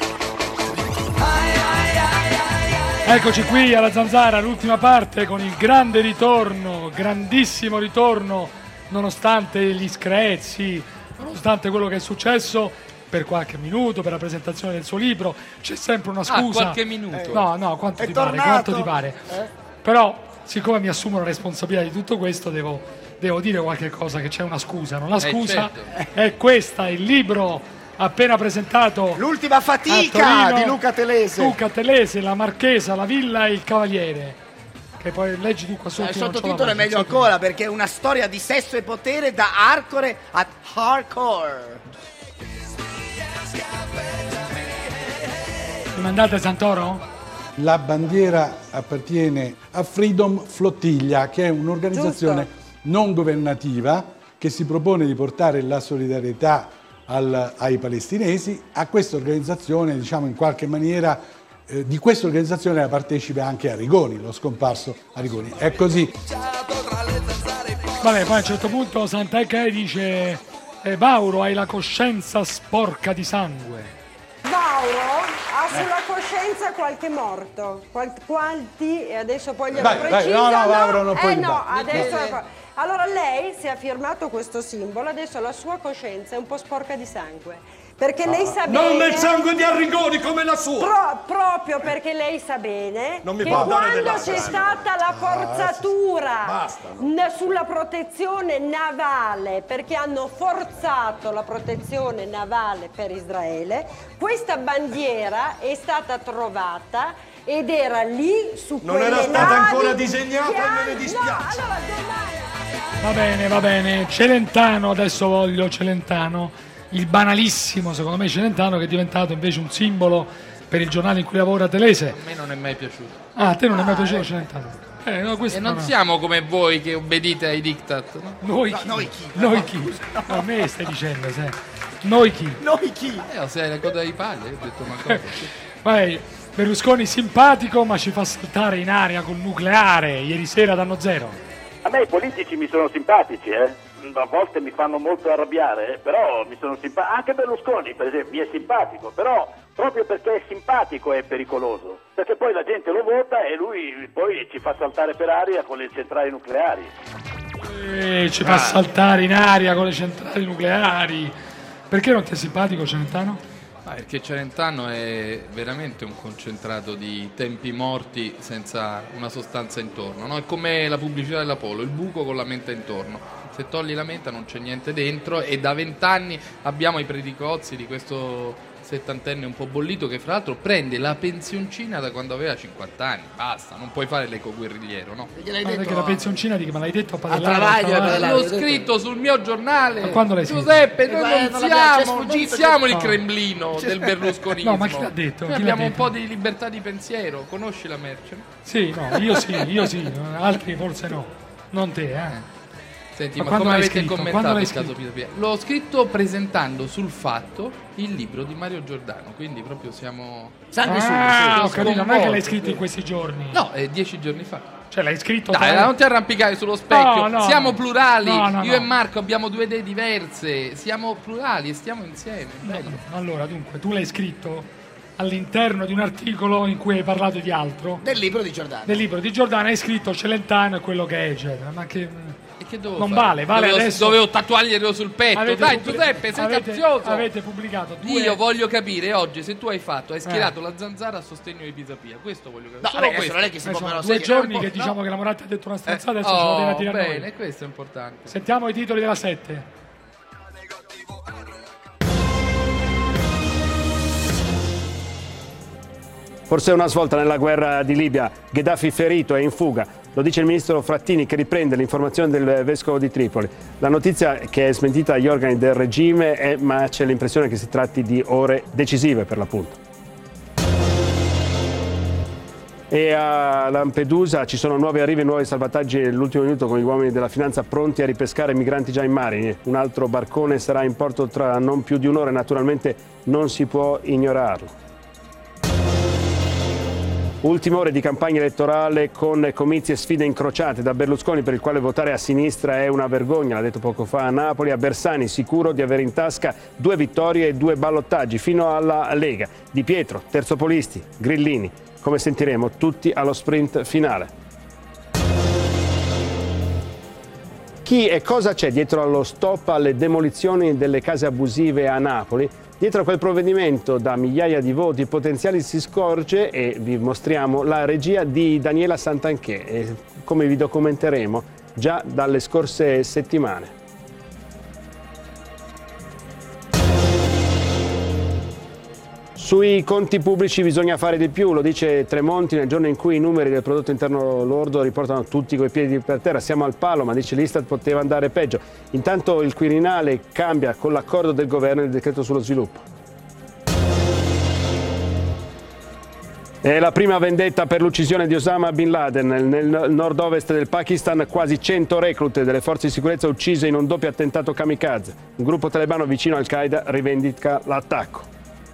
Eccoci qui alla Zanzara, l'ultima parte con il grande ritorno, grandissimo ritorno, nonostante gli screzi, nonostante quello che è successo, per qualche minuto, per la presentazione del suo libro, c'è sempre una scusa.
Qualche minuto?
No, quanto ti pare. Però, siccome mi assumo la responsabilità di tutto questo, devo dire qualche cosa, che c'è una scusa. La scusa è questa, il libro appena presentato.
L'ultima fatica di Luca Telese.
Luca Telese, la Marchesa, la Villa e il Cavaliere. Che poi leggi tu qua sotto.
Il sottotitolo è meglio ancora, perché è una storia di sesso e potere da hardcore a hardcore.
Mi mandate Santoro?
La bandiera appartiene a Freedom Flottiglia, che è un'organizzazione non governativa che si propone di portare la solidarietà ai palestinesi. A questa organizzazione, diciamo in qualche maniera, di questa organizzazione partecipa anche Arrigoni, lo scomparso Arrigoni. È così.
Vabbè, poi a un certo punto Sant'Ecca dice Vauro, hai la coscienza sporca di sangue.
Vauro ha sulla coscienza qualche morto, quanti, e adesso poi glielo precisa.
No, Vauro non puoi
adesso allora lei, se ha firmato questo simbolo, adesso la sua coscienza è un po' sporca di sangue, perché lei sa bene...
Non del sangue di Arrigoni come la sua!
Proprio perché lei sa bene
non mi
che
può dare
quando c'è stata la forzatura sulla protezione navale, perché hanno forzato la protezione navale per Israele, questa bandiera è stata trovata ed era lì su quelle navi.
Non era stata ancora disegnata e me ne dispiace.
Va bene. Celentano, adesso voglio Celentano, il banalissimo, secondo me, Celentano, che è diventato invece un simbolo per il giornale in cui lavora Telese.
A me non è mai piaciuto.
Ah, a te non è mai piaciuto Celentano? No,
e non siamo come voi che obbedite ai diktat, no?
Noi chi? A me stai dicendo, sai? Noi chi?
Sei la coda di paglia, io ho detto una cosa.
Vai, Berlusconi simpatico, ma ci fa saltare in aria col nucleare. Ieri sera danno 0.
A me i politici mi sono simpatici, a volte mi fanno molto arrabbiare, però mi sono simpatici. Anche Berlusconi, per esempio, mi è simpatico, però
proprio perché è simpatico è pericoloso, perché poi la gente lo vota e lui poi ci fa saltare per aria con le centrali nucleari.
Ci fa saltare in aria con le centrali nucleari. Perché non ti è simpatico Celentano?
Perché Celentano è veramente un concentrato di tempi morti senza una sostanza intorno, no? È come la pubblicità dell'Apollo, il buco con la menta intorno. Se togli la menta non c'è niente dentro, e da 20 anni abbiamo i predicozzi di questo settantenne un po' bollito che fra l'altro prende la pensioncina da quando aveva 50 anni. Basta, non puoi fare l'ecoguerrigliero, no?
Perché la pensioncina di che me l'hai detto a
l'ho scritto sul mio giornale.
Ma quando l'hai
Giuseppe,
scritto?
noi non siamo il Cremlino del berlusconismo.
No, ma chi l'ha detto?
Noi abbiamo un po' di libertà di pensiero. Conosci la Merce?
Sì, no, io sì, altri forse no. Non te,
Senti, ma come avete commentato il caso Pisapia? L'ho scritto presentando sul Fatto il libro di Mario Giordano, quindi proprio siamo...
ho capito, non è che l'hai scritto in questi giorni.
No, 10 giorni fa.
Cioè l'hai scritto...
Dai, non ti arrampicare sullo specchio.
No,
siamo plurali.
No,
Io e Marco abbiamo 2 idee diverse. Siamo plurali e stiamo insieme.
Allora, dunque, tu l'hai scritto all'interno di un articolo in cui hai parlato di altro.
Del libro di Giordano.
Del libro di Giordano hai scritto Celentano e quello che è, eccetera. Ma che...
Che
non vale adesso.
Dovevo tatuarglielo sul petto. Dai, Giuseppe, sei capzioso.
Avete pubblicato 2.
Io voglio capire oggi se tu hai schierato la Zanzara a sostegno di Pisapia. Questo voglio capire.
No,
Solo
questo non è che si può però
2 giorni che diciamo che la Moratti ha detto una stronzata, adesso ce lo deve tirare
bene,
noi.
Questo è importante.
Sentiamo i titoli della 7.
Forse è una svolta nella guerra di Libia. Gheddafi ferito e in fuga. Lo dice il ministro Frattini, che riprende l'informazione del vescovo di Tripoli. La notizia, che è smentita agli organi del regime, ma c'è l'impressione che si tratti di ore decisive per l'appunto. E a Lampedusa ci sono nuovi arrivi e nuovi salvataggi nell'ultimo minuto, con gli uomini della finanza pronti a ripescare migranti già in mare. Un altro barcone sarà in porto tra non più di un'ora e naturalmente non si può ignorarlo. Ultime ore di campagna elettorale con comizi e sfide incrociate. Da Berlusconi, per il quale votare a sinistra è una vergogna, l'ha detto poco fa a Napoli, a Bersani, sicuro di avere in tasca 2 vittorie e 2 ballottaggi, fino alla Lega. Di Pietro, terzopolisti, grillini, come sentiremo tutti allo sprint finale. Chi e cosa c'è dietro allo stop alle demolizioni delle case abusive a Napoli? Dietro a quel provvedimento da migliaia di voti potenziali si scorge, e vi mostriamo la regia di Daniela Santanchè, come vi documenteremo già dalle scorse settimane. Sui conti pubblici bisogna fare di più, lo dice Tremonti nel giorno in cui i numeri del prodotto interno lordo riportano tutti coi piedi per terra. Siamo al palo, ma dice l'Istat poteva andare peggio. Intanto il Quirinale cambia con l'accordo del governo il decreto sullo sviluppo. È la prima vendetta per l'uccisione di Osama Bin Laden. Nel nord-ovest del Pakistan quasi 100 reclute delle forze di sicurezza uccise in un doppio attentato kamikaze. Un gruppo talebano vicino a Al-Qaeda rivendica l'attacco.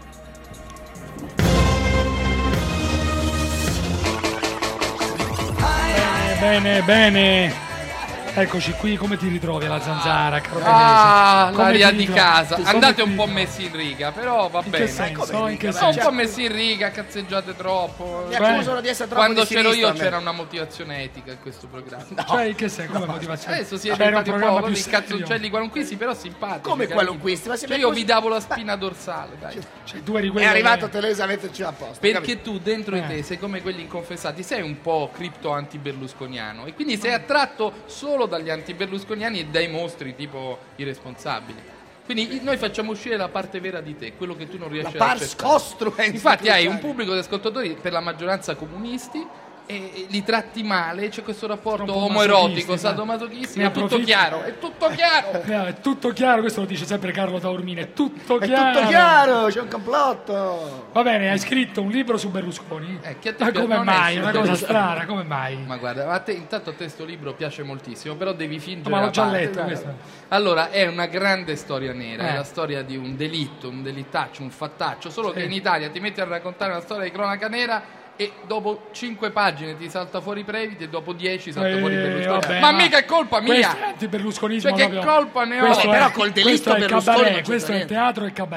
Bene. Eccoci qui, come ti ritrovi alla Zanzara, caro
l'aria di casa. Andate un po' messi in riga, però va bene.
In che senso?
Un po' messi in riga, cazzeggiate troppo.
Mi accusano di essere troppo
Quando
di
c'ero io
sinistra,
c'era una motivazione etica in questo programma.
No. Cioè, in che senso? Come motivazione?
Adesso si è diventati un po' di cazzocelli qualunquisti, però simpatici.
Come qualunquisti? Ma
io vi davo la spina dorsale, dai.
È arrivato Telesa a metterci a posto.
Perché tu dentro di te sei come quelli inconfessati, sei un po' cripto anti-berlusconiano e quindi sei attratto solo dagli anti-berlusconiani e dai mostri tipo i responsabili. Quindi noi facciamo uscire la parte vera di te, quello che tu non riesci a accettare. Infatti hai un pubblico di ascoltatori, per la maggioranza comunisti, e li tratti male, c'è questo rapporto omoerotico, sadomasochistico, è tutto chiaro, è tutto chiaro.
È tutto chiaro, questo lo dice sempre Carlo Taormini, è tutto
chiaro, c'è un complotto.
Va bene, hai scritto un libro su Berlusconi?
Ma
come mai? Una cosa strana, come mai?
Ma guarda, intanto a te sto libro piace moltissimo, però devi fingere
ma l'ho già
parte,
letto questo.
Allora, è una grande storia nera, è la storia di un delitto, un delittaccio, un fattaccio, solo che in Italia ti metti a raccontare una storia di cronaca nera e dopo 5 pagine ti salta fuori Previti e dopo 10 salta fuori Berlusconi.
Vabbè,
ma mica è colpa mia!
Questo è anti-berlusconismo.
Cioè, che colpa ne ho?
Però col delitto Berlusconi
questo è teatro e cabaret.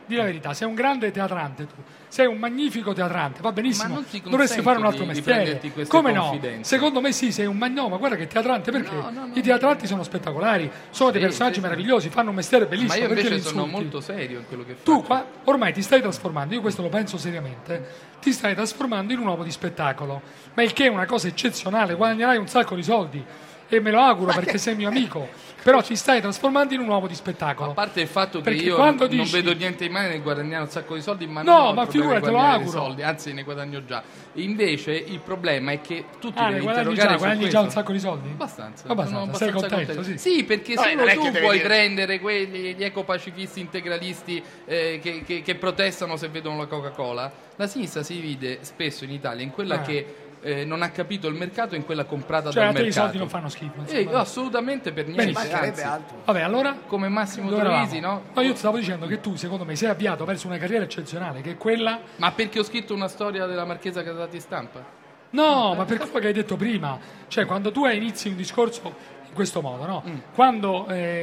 di la verità, sei un grande teatrante tu, sei un magnifico teatrante, va benissimo,
Ma non ti
dovresti fare un altro
consento di
mestiere.
prenderti queste
Come no?
confidenze.
Secondo me sì, sei un no, ma guarda che teatrante, perché i teatranti sono spettacolari, sono dei personaggi meravigliosi, fanno un mestiere bellissimo.
Ma io
perché
invece
li
sono
insulti?
molto serio in quello che faccio.
Tu qua ormai ti stai trasformando, io questo lo penso seriamente, ti stai trasformando in un uomo di spettacolo, ma il che è una cosa eccezionale, guadagnerai un sacco di soldi e me lo auguro perché sei mio amico, però ti stai trasformando in un uomo di spettacolo.
A parte il fatto che
Perché
io
quando
non
dici-
vedo niente in mano nel guadagnare un sacco di soldi, ma
No,
non ho il
ma
problema di
figurati, te lo
guadagnare
auguro.
soldi, anzi ne guadagno già. Invece il problema è che tu ti
ne
devi
guadagni
interrogare su
guadagni
questo.
già un sacco di soldi?
Abbastanza.
Abbastanza, sei contento, sì.
Sì, perché
No,
solo
non è
tu
che devi
puoi
dire-
prendere quelli, gli ecopacifisti integralisti che protestano se vedono la Coca-Cola. La sinistra si divide spesso in Italia in quella che non ha capito il mercato e in quella comprata
Cioè
dal
a te i
mercato.
soldi non fanno schifo, insomma.
Assolutamente per niente.
Benissimo.
Anzi,
Vabbè, allora?
come Massimo
Dove eravamo?
Troisi, no?
No, io ti stavo dicendo che tu, secondo me, sei avviato verso una carriera eccezionale, che è quella...
Ma perché ho scritto una storia della Marchesa Casati Stampa?
No, ma per quello che hai detto prima, cioè quando tu inizi un discorso in questo modo, no? Quando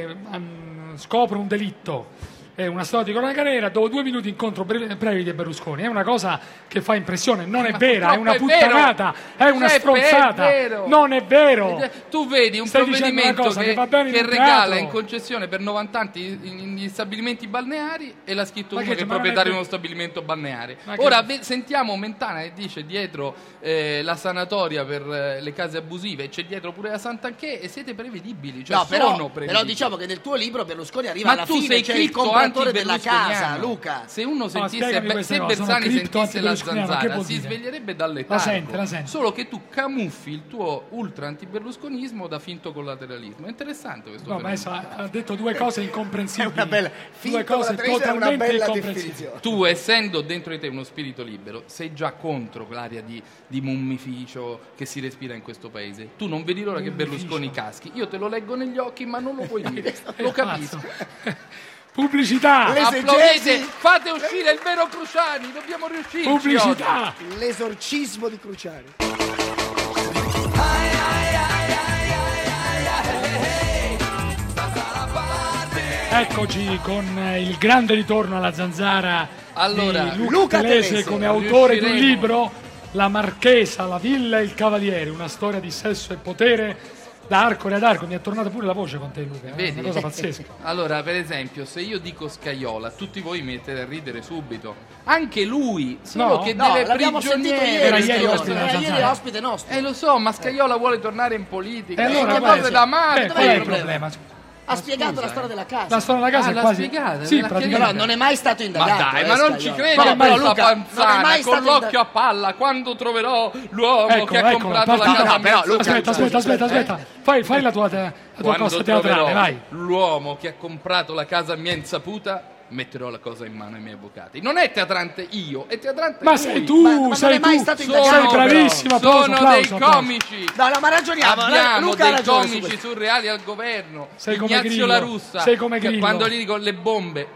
scopro un delitto, una storia di cronaca nera, dopo 2 minuti incontro brevi di Berlusconi, è una cosa che fa impressione, non è vera, è una puttanata, è una stronzata, non è vero.
Tu vedi un
Stai dicendo
provvedimento
una cosa che va bene in
che
un
regala
teatro.
in concessione per 90 anni gli stabilimenti balneari e l'ha scritto
Ma
uno
che
che è
c'è, ma non è
proprietario di
che-
uno stabilimento balneare.
Ma che-
Ora sentiamo Mentana che dice dietro la sanatoria per le case abusive e c'è dietro pure la Sant'Anché e siete prevedibili, cioè
No,
sono
però
prevedibili.
diciamo che nel tuo libro Berlusconi arriva
Ma
alla
tu
fine,
sei
c'è il
cripto
compratore della
anti-berlusconiano.
casa, Luca.
Se uno
No,
sentisse,
spiegami queste
se
cose, sono
Bersani
cripto
sentisse la
anti-berlusconiano, che
zanzara
vuol
si
dire?
sveglierebbe dal letargo.
La sente.
Solo che tu camuffi il tuo ultra antiberlusconismo da finto collateralismo. È interessante questo
No, ma
fenomeno.
adesso ha detto 2 cose incomprensibili. Due
finto
cose
collateralismo è una
totalmente
bella
incomprensibili.
definizione.
Tu, essendo dentro di te uno spirito libero, sei già contro quell'aria di mummificio che si respira in questo paese. Tu non vedi l'ora che Berlusconi caschi. Io te lo leggo negli occhi, ma non lo puoi dire. Lo capisco.
Pubblicità!
Applaudite, fate uscire il vero Cruciani, dobbiamo riuscirci
Pubblicità!
oggi.
L'esorcismo di Cruciani.
Eccoci con il grande ritorno alla zanzara
Allora,
di Luca
Luca
Telese
Telese.
come autore di un
Riusciremo.
libro, La Marchesa, la Villa e il Cavaliere, una storia di sesso e potere da Arcore ad Arcore. Mi è tornata pure la voce con te, Luca, è
Vedi?
una cosa pazzesca.
Allora, per esempio, se io dico Scaiola, tutti voi mettete a ridere subito. Anche lui, solo
No,
che
No,
deve
l'abbiamo sentito
prigioniero.
Era
ieri,
ieri
Scaiola,
ospite della
era ieri
Zanzara.
ospite nostro.
Lo so, ma Scaiola vuole tornare in politica.
E allora,
Sono
guarda,
cose da male.
qual è il problema?
Ha spiegato la storia della casa.
La storia della casa è
l'ha
quasi...
spiegata,
Sì,
me l'ha
praticamente.
Però non è mai stato
Ma
indagato.
dai, ma non ci
Scaiola.
credi
No,
a
però,
questa
Luca, non è
panzana
mai
con
stato
l'occhio a palla quando troverò l'uomo
Ecco,
che ha comprato la
partita.
casa
però,
mia.
Luca,
Aspetta. Fai la tua
Quando
cosa
troverò
teatrale, vai.
l'uomo che ha comprato la casa mia insaputa, metterò la cosa in mano ai miei avvocati. Non è teatrante io, è teatrante
Ma
lui.
sei tu,
Ma non
sei
è mai
tu.
stato
Sei
indagato,
bravissimo, applauso,
Sono
applauso,
dei
applauso.
comici.
No, ma ragioniamo.
Abbiamo
Luca ha
dei
ragione su
comici
questo.
surreali al governo.
Sei come
Ignazio
Grillo.
La Russa,
Sei come
che
Grillo.
quando gli dico le bombe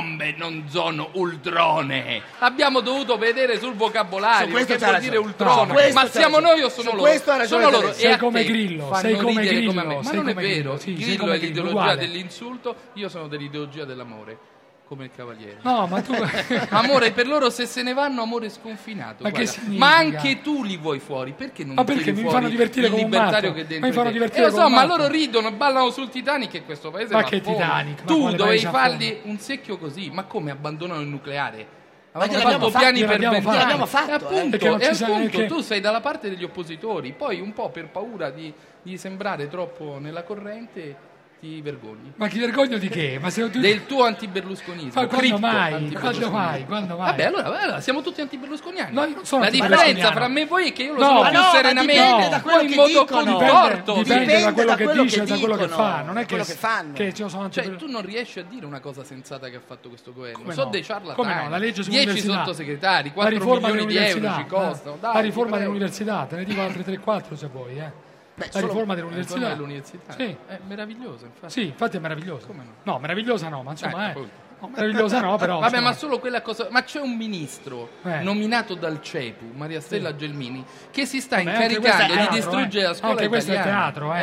non sono ultrone. Abbiamo dovuto vedere sul
Su
vocabolario
questo
che
c'ha
vuol
ragione.
dire
No,
ultrone.
su questo
Ma
c'ha
siamo
ragione.
noi o sono
Su
loro?
questo ha ragione
Sono loro.
Telese.
E
Sei
a
come
te
Grillo,
fanno
sei come
ridere
Grillo,
come me. Ma
sei
non è
come
vero.
Grillo, sì, sei
Grillo
come
è
Grillo,
l'ideologia
uguale.
dell'insulto, io sono dell'ideologia dell'amore. Come il cavaliere.
No, ma tu...
Amore per loro, se se ne vanno, amore sconfinato.
Ma che
guarda.
significa?
Ma anche tu li vuoi fuori. Perché non
Ma
tiri
perché mi
fuori
fanno divertire
il
come un
libertario
matto?
che dentro
Mi fanno
di te?
divertire
Lo so,
come un
ma
matto.
loro ridono, ballano sul Titanic e questo paese
Ma
va
che
a fondo.
Titanic? Ma
Tu
quale
dovevi
paese a
fargli un secchio così. Ma come abbandonano il nucleare? Avevano
gliel'abbiamo
fatto
fatto,
piani per
gliel'abbiamo
20
fatto.
anni.
Gliel'abbiamo fatto,
E appunto,
Perché non
e
ci sa
appunto
neanche-
tu sei dalla parte degli oppositori, poi un po' per paura di sembrare troppo nella corrente ti vergogni.
Ma chi vergogno di che? Ma se tu...
Del tuo antiberlusconismo.
Ma quando
cripto
mai?
antiberlusconismo.
Quando mai?
Vabbè, allora siamo tutti antiberlusconiani.
No, io non sono
La
antiberlusconiano.
differenza fra me e voi è che io lo
No,
sono
ma
più
no, ma
serenamente,
dipende da quello
voi in
che
modo
dicono.
contorto.
Dipende da quello che
quello
dice e
che
da quello che
dicono,
fa. Non è che,
quello che fanno.
che io sono
Cioè, tu non riesci a dire una cosa sensata che ha fatto questo governo.
Come
So
no?
dei ciarlatani.
Come no? La legge
10
sull'università.
sottosegretari,
La
4
riforma
milioni di euro
dell'università.
ci costano. Dai,
La
ti
riforma
prego.
dell'università, te ne dico altre 3-4 se vuoi,
Beh,
La
solo-
riforma
La
dell'università.
riforma dell'università.
Sì.
È meravigliosa, infatti.
Sì, infatti è meravigliosa.
Come no?
No, meravigliosa no, ma insomma
appunto.
no, meravigliosa no, però.
Vabbè,
insomma.
ma solo quella cosa. Ma c'è un ministro nominato dal CEPU, Maria Stella Gelmini, che si sta
Vabbè, anche
incaricando
questo è
di
teatro,
distruggere la scuola
Anche questo è
italiana.
teatro,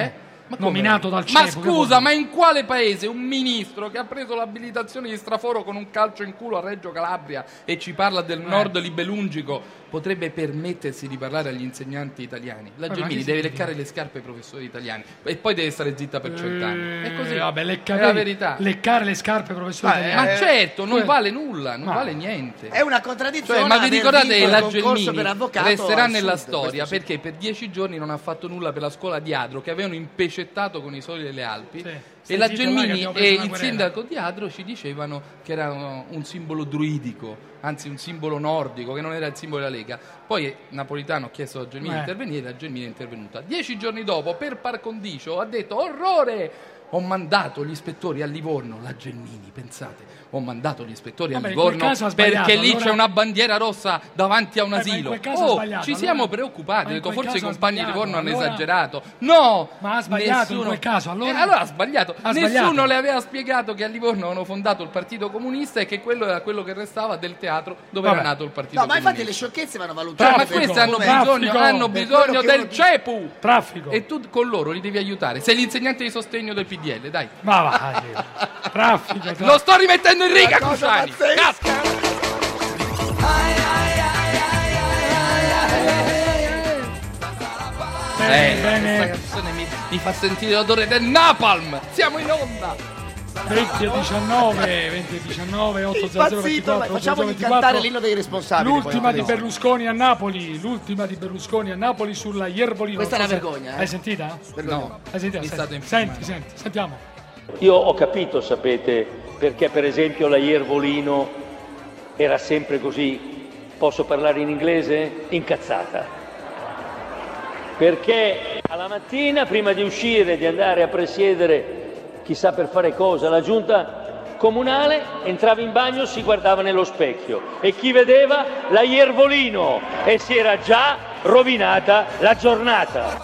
nominato dal CEPU.
Ma scusa, ma in quale paese un ministro che ha preso l'abilitazione di straforo con un calcio in culo a Reggio Calabria e ci parla del nord libelungico potrebbe permettersi di parlare agli insegnanti italiani? La Gelmini deve leccare le scarpe ai professori italiani e poi deve stare zitta per 100 anni. È così,
vabbè,
è la verità.
Leccare le scarpe ai professori italiani.
Ma certo, non vale nulla, non vale niente.
È una contraddizione.
Cioè, ma vi ricordate che la
Gelmini
Gelmini resterà nella storia perché per 10 giorni non ha fatto nulla per la scuola di Adro che avevano impecettato con i soli delle Alpi. E la Gelmini e il sindaco di Adro ci dicevano che era un simbolo druidico, anzi un simbolo nordico, che non era il simbolo della Lega. Poi Napolitano ha chiesto a Gelmini di intervenire e la Gelmini è intervenuta. 10 giorni dopo, per par condicio, ha detto: orrore! Ho mandato gli ispettori a Livorno, la Gelmini, pensate, ho mandato gli ispettori a Livorno perché lì c'è una bandiera rossa davanti a un asilo. Ci siamo preoccupati, ho detto forse i compagni di Livorno hanno esagerato. No!
Ma ha sbagliato in quel caso, allora?
Allora ha sbagliato. Nessuno le aveva spiegato che a Livorno avevano fondato il Partito Comunista e che quello era quello che restava del teatro dove era nato il Partito Comunista.
Ma infatti le sciocchezze vanno valutate.
Ma queste hanno bisogno del CEPU.
Traffico.
E tu con loro li devi aiutare. Sei l'insegnante di sostegno del PDL, dai.
Ma va, traffico.
Lo sto rimettendo in riga, Cruciani. Questa canzone mi fa sentire l'odore del napalm. Siamo in onda.
20:19, 800 24.
Facciamogli cantare l'inno dei responsabili.
L'ultima di Berlusconi a Napoli. Sulla Iervolino.
Questa è una vergogna.
Hai sentita?
No.
Hai sentita? Senti, sentiamo.
Io ho capito, sapete, perché per esempio la Iervolino era sempre così, posso parlare in inglese? Incazzata. Perché alla mattina, prima di uscire, di andare a presiedere chissà per fare cosa, la giunta comunale, entrava in bagno, si guardava nello specchio e chi vedeva? La Iervolino, e si era già rovinata la giornata.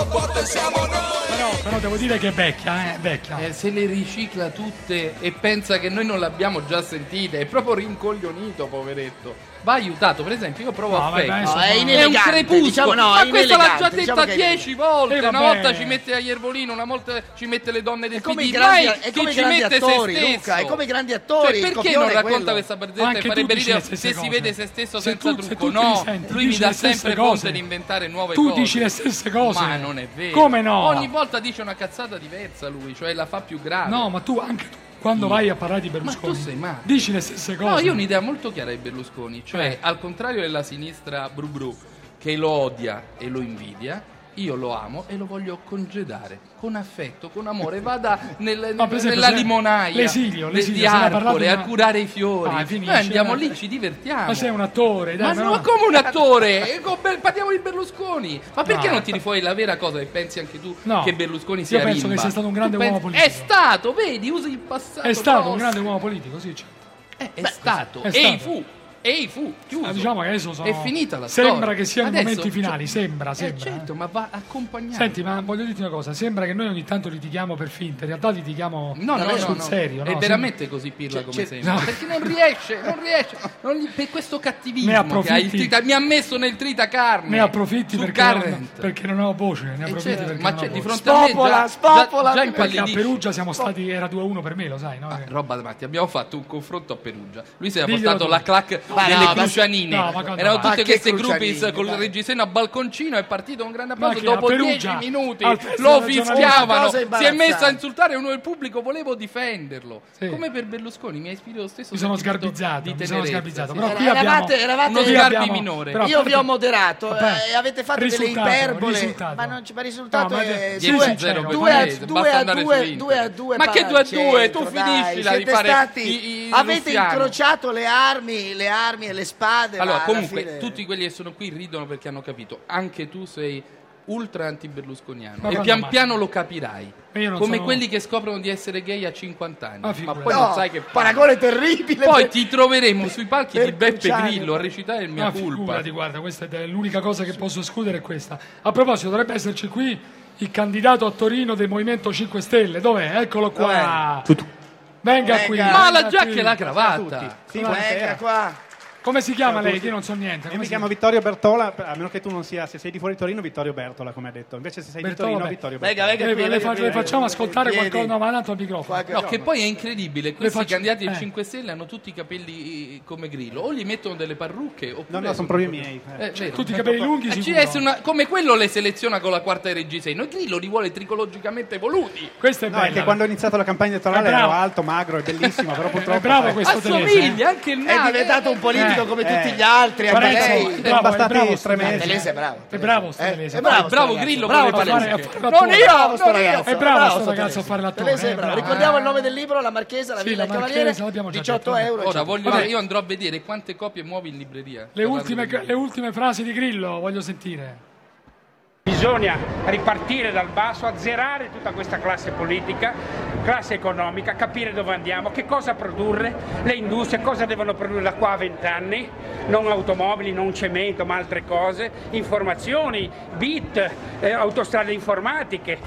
Però devo dire che è vecchia.
Se le ricicla tutte e pensa che noi non l'abbiamo già sentite, è proprio rincoglionito, poveretto. Va aiutato, per esempio, io provo a fare. È un crepuscolo,
diciamo
ma questa l'ha già detta 10 volte. Una
vabbè.
volta ci mette a Iervolino, una volta ci mette le donne del PD,
è come i grandi attori, Luca, è come i grandi attori.
Cioè, perché non racconta questa barzelletta e farebbe ridere se si vede se stesso senza trucco? No, lui mi dà sempre fonte di inventare nuove cose.
Tu dici le stesse cose.
Ma non è vero.
Come no?
Ogni volta dice una cazzata diversa lui, cioè la fa più grave.
No, ma anche tu. Quando vai a parlare di Berlusconi,
ma tu sei matto.
Dici le stesse cose.
No, io ho un'idea molto chiara di Berlusconi, cioè al contrario della sinistra bru che lo odia e lo invidia, io lo amo e lo voglio congedare con affetto, con amore. Vada nella limonaia
l'esilio,
di Arcore a curare i fiori. Noi andiamo lì, ci divertiamo.
Ma sei un attore, dai.
Ma come un attore? Parliamo di Berlusconi. Ma perché non tiri fuori la vera cosa e pensi anche tu che Berlusconi sia rimba?
Io penso che sia stato un grande uomo politico.
È stato, vedi, usi il passato.
È stato un grande uomo politico, sì, certo.
È stato. fu chiuso.
Diciamo che adesso
è finita la storia.
Sembra che siano i momenti finali, sembra.
Certo, ma va accompagnato.
Senti, ma voglio dirti una cosa, sembra che noi ogni tanto litighiamo per finta, in realtà litighiamo sul serio.
È veramente così pirla come sembra. No. Perché non riesce. Per questo cattivismo che ha mi ha messo nel tritacarne.
Ne approfitti perché non ho voce,
ma c'è di fronte a me
spopola.
Già
perché a Perugia siamo stati, era 2-1 per me, lo sai, no?
Roba da matti, abbiamo fatto un confronto a Perugia. Lui si era portato la clac delle Crucianine, erano tutte queste groupies con il reggiseno a balconcino, è partito un grande applauso, dopo 10 minuti lo fischiavano, si è messo a insultare uno del pubblico, volevo difenderlo, come per Berlusconi, mi ha ispirato lo stesso.
Mi sono sgarbizzato,
però qui eravate
uno sgarbi minore.
Io vi ho moderato e avete fatto delle iperbole, ma non c'è risultato, è 2-2.
Ma che 2-2? Tu finiscila di fare
avete incrociato le armi e le spade.
Allora, comunque, tutti quelli che sono qui ridono perché hanno capito. Anche tu sei ultra anti-berlusconiano e pian piano lo capirai. Come quelli che scoprono di essere gay a 50 anni. Ma poi non sai che
paragone terribile.
Poi ti troveremo sui palchi di Beppe Grillo a recitare il mia colpa.
Guarda, questa è l'unica cosa che posso escludere, è questa. A proposito, dovrebbe esserci qui il candidato a Torino del Movimento 5 Stelle. Dov'è? Eccolo qua. Venga qui.
Ma la giacca e la cravatta.
Venga qua.
Come si chiama lei? Che io non so niente.
Io mi chiamo Vittorio Bertola, a meno che tu non sia, se sei di fuori Torino, Vittorio Bertola, come ha detto. Invece se sei di Torino, Vittorio Bertola.
Le facciamo ascoltare qualcosa, no, ma tanto al microfono.
No, che poi è incredibile, questi candidati del 5 Stelle hanno tutti i capelli come Grillo, o gli mettono delle parrucche oppure...
No, sono proprio miei.
Tutti i capelli lunghi,
come quello le seleziona con la quarta RG6, noi Grillo li vuole tricologicamente voluti.
Questo è
bello. È che quando ho iniziato la campagna elettorale ero alto, magro e bellissimo, però purtroppo...
È bravo questo
Telese. Anche il
è diventato un politico come tutti gli altri, anche lei.
Sono bastati 3 mesi.
Telese è bravo.
È bravo Telese.
È bravo
Grillo
con le
palesche.
Non io, sto ragazzo.
È bravo sto ragazzo a fare l'attore.
Telese è bravo. Ricordiamo il nome del libro, La Marchesa, la Villa del Cavaliere, 18 euro.
Ora io andrò a vedere quante copie muovi in libreria.
Le ultime frasi di Grillo voglio sentire.
Bisogna ripartire dal basso, azzerare tutta questa classe politica, classe economica, capire dove andiamo, che cosa produrre, le industrie, cosa devono produrre da qua a 20 anni, non automobili, non cemento, ma altre cose, informazioni, bit, autostrade informatiche.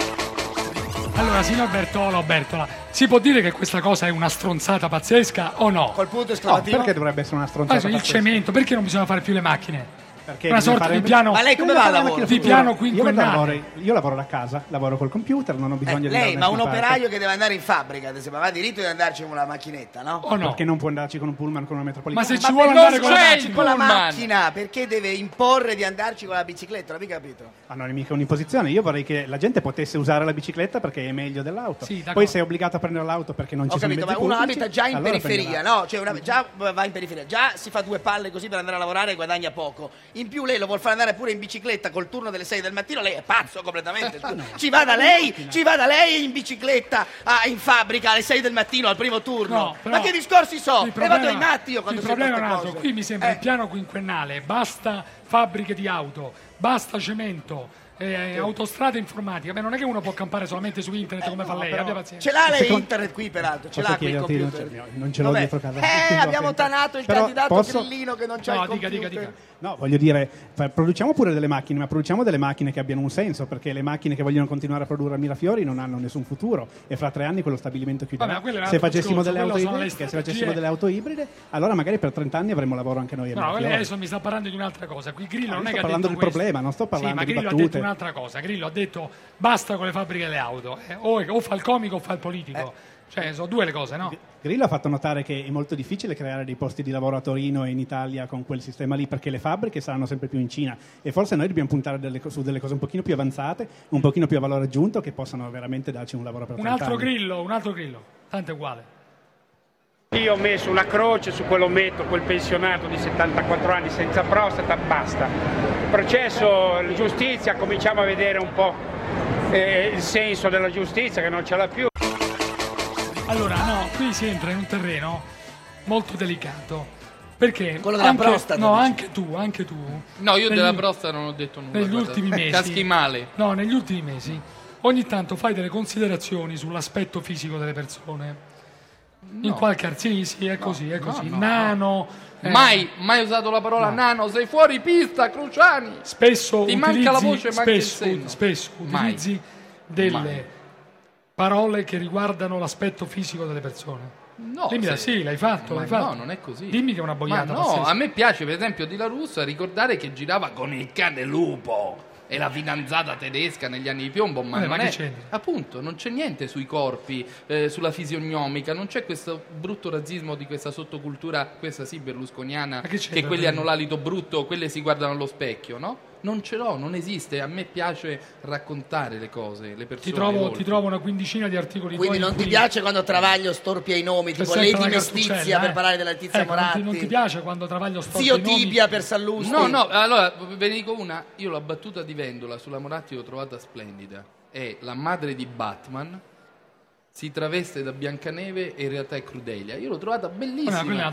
Allora, signor Bertola, si può dire che questa cosa è una stronzata pazzesca o no?
Col punto esclamativo?
Perché dovrebbe essere una stronzata pazzesca?
Il cemento, perché non bisogna fare più le macchine?
Perché
una sorta di piano.
Ma lei come va al lavoro?
Di piano quinquennale.
Io lavoro da casa, lavoro col computer, non ho bisogno di
lei, ma un operaio che deve andare in fabbrica, ad esempio, aveva diritto di andarci con una macchinetta, no?
O no?
Perché non può andarci con un pullman, con una metropolitana?
Ma se ci vuole andare
con la macchina, perché deve imporre di andarci con la bicicletta? Non mi capito.
Ma non è mica un'imposizione. Io vorrei che la gente potesse usare la bicicletta perché è meglio dell'auto.
Sì,
poi sei obbligato a prendere l'auto perché non ci sono mezzi pubblici.
Ma uno abita già in
allora
periferia, no? Cioè già va in periferia, già si fa 2 palle così per andare a lavorare e guadagna poco. In più lei lo vuol fare andare pure in bicicletta col turno delle 6 del mattino, lei è pazzo completamente.
No.
Ci vada lei in bicicletta in fabbrica alle 6 del mattino al primo turno.
No,
ma che discorsi so?
Ne
vado ai matti io quando
il problema è un
cose.
altro. Qui mi sembra il piano quinquennale, basta fabbriche di auto, basta cemento. Autostrade informatiche, non è che uno può campare solamente su internet come fa lei, abbia pazienza.
Ce l'ha lei internet qui peraltro, ce l'ha qui il computer.
Non ce l'ho dietro casa.
Abbiamo tanato il candidato Grillino che non c'ha il computer.
Dica.
No, voglio dire, produciamo pure delle macchine, ma produciamo delle macchine che abbiano un senso, perché le macchine che vogliono continuare a produrre a Mirafiori non hanno nessun futuro e fra 3 anni quello stabilimento chiuderà. Se facessimo delle auto ibride, allora magari per 30 anni avremo lavoro anche noi a Mirafiori.
No, adesso mi sta parlando di un'altra cosa. Qui Grillo non è che
sto parlando del problema, non sto parlando di battute.
Grillo ha detto un'altra cosa. Grillo ha detto basta con le fabbriche delle auto, o fa il comico o fa il politico. Cioè, sono 2 le cose, no?
Grillo ha fatto notare che è molto difficile creare dei posti di lavoro a Torino e in Italia con quel sistema lì, perché le fabbriche saranno sempre più in Cina e forse noi dobbiamo puntare su delle cose un pochino più avanzate, un pochino più a valore aggiunto, che possano veramente darci un lavoro per 30 anni.
Un altro Grillo, tanto è uguale.
Io ho messo una croce su quell'ometto, quel pensionato di 74 anni senza prostata, basta. Il processo, la giustizia, cominciamo a vedere un po' il senso della giustizia che non ce l'ha più.
Allora, no, qui si entra in un terreno molto delicato. Perché?
Quello della prostata.
No, anche tu.
No, io della prostata non ho detto nulla.
Negli ultimi mesi.
Caschi male.
No, negli ultimi mesi. Ogni tanto fai delle considerazioni sull'aspetto fisico delle persone. No. In qualche sì, è così.
No.
Nano.
Mai usato la parola nano, sei fuori pista, Cruciani.
Spesso
ti manca la voce, manca il senno.
Spesso utilizzi delle parole che riguardano l'aspetto fisico delle persone.
No,
sì, l'hai fatto.
No, non è così.
Dimmi che è una boiata.
No, a me piace per esempio di La Russa ricordare che girava con il cane lupo e la fidanzata tedesca negli anni di piombo, ma non è, appunto, non c'è niente sui corpi, sulla fisionomica, non c'è questo brutto razzismo di questa sottocultura, questa sì berlusconiana, che quelli hanno l'alito brutto, quelle si guardano allo specchio, no? Non ce l'ho, non esiste. A me piace raccontare le cose, le persone.
Ti trovo una quindicina di articoli.
Quindi non ti piace quando Travaglio storpia i nomi, tipo Lady Mestizia per parlare della Letizia Moratti?
Non ti piace quando Travaglio storpia i nomi?
Zio Tibia per Sallusti?
No, allora ve ne dico una. Io la battuta di Vendola sulla Moratti l'ho trovata splendida. È la madre di Batman, si traveste da Biancaneve e in realtà è Crudelia. Io l'ho trovata bellissima.
Quella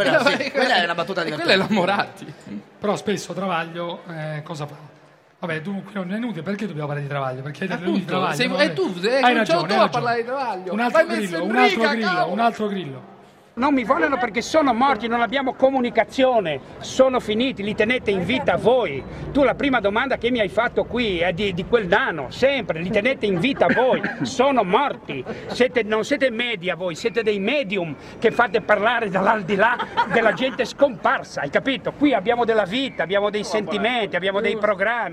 è una battuta divertente.
Quella è la Moratti.
Però spesso Travaglio cosa fa? Vabbè, tu non è inutile, perché dobbiamo parlare di Travaglio? Perché di Travaglio.
Tu hai ragione,
a
parlare di Travaglio.
Un altro Grillo.
Non mi vogliono perché sono morti, non abbiamo comunicazione, sono finiti, li tenete in vita voi. Tu la prima domanda che mi hai fatto qui è di quel nano, sempre, li tenete in vita voi, sono morti. Non siete media voi, siete dei medium che fate parlare dall'aldilà della gente scomparsa, hai capito? Qui abbiamo della vita, abbiamo dei sentimenti, abbiamo dei programmi.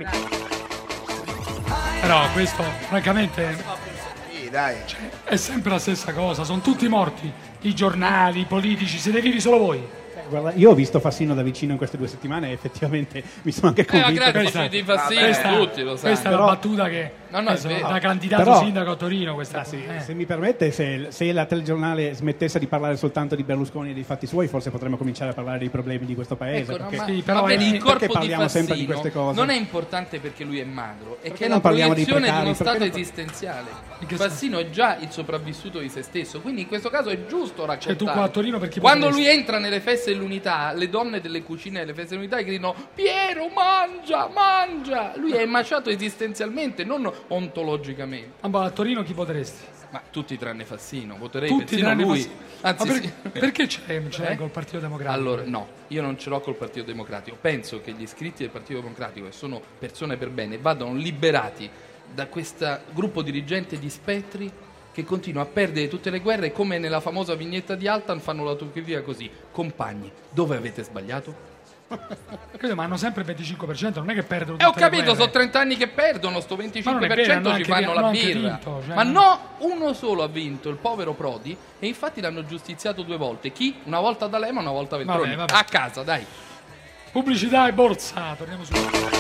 Però questo, francamente... Dai. Cioè, è sempre la stessa cosa, sono tutti morti, i giornali, i politici, siete vivi solo voi.
Guarda, io ho visto Fassino da vicino in queste 2 settimane e effettivamente mi sono anche convinto
di Fassino, tutti lo sanno.
Questa è la battuta che da candidato sindaco a Torino questa
se mi permette, se la telegiornale smettesse di parlare soltanto di Berlusconi e dei fatti suoi, forse potremmo cominciare a parlare dei problemi di questo paese.
Ecco, però il corpo di Fassino di queste cose non è importante perché lui è magro, è che è la proiezione di uno stato esistenziale. Fassino è già il sopravvissuto di se stesso, quindi in questo caso è giusto raccontare.
Cioè, tu qua a Torino perché
quando lui entra nelle feste dell'unità, le donne delle cucine delle feste dell'unità gridano Piero mangia, mangia. Lui è emaciato esistenzialmente, non ontologicamente.
A Torino chi voteresti?
Ma tutti tranne Fassino, voterei
tutti
persino lui.
Anzi, perché ce l'hai col Partito Democratico?
Allora, no, io non ce l'ho col Partito Democratico. Penso che gli iscritti del Partito Democratico, che sono persone per bene, vadano liberati da questo gruppo dirigente di spettri che continua a perdere tutte le guerre, come nella famosa vignetta di Altan fanno l'autocritica così: compagni, dove avete sbagliato?
Credo, ma hanno sempre il 25%, non è che perdono tutte
ho capito,
le guerre.
Sono 30 anni che perdono, sto 25%
vero,
ci fanno la birra.
Vinto, cioè
ma no, uno solo ha vinto, il povero Prodi, e infatti l'hanno giustiziato 2 volte. Chi? Una volta D'Alema, una volta Veltroni.
Vabbè.
A casa, dai.
Pubblicità e borsa, torniamo su.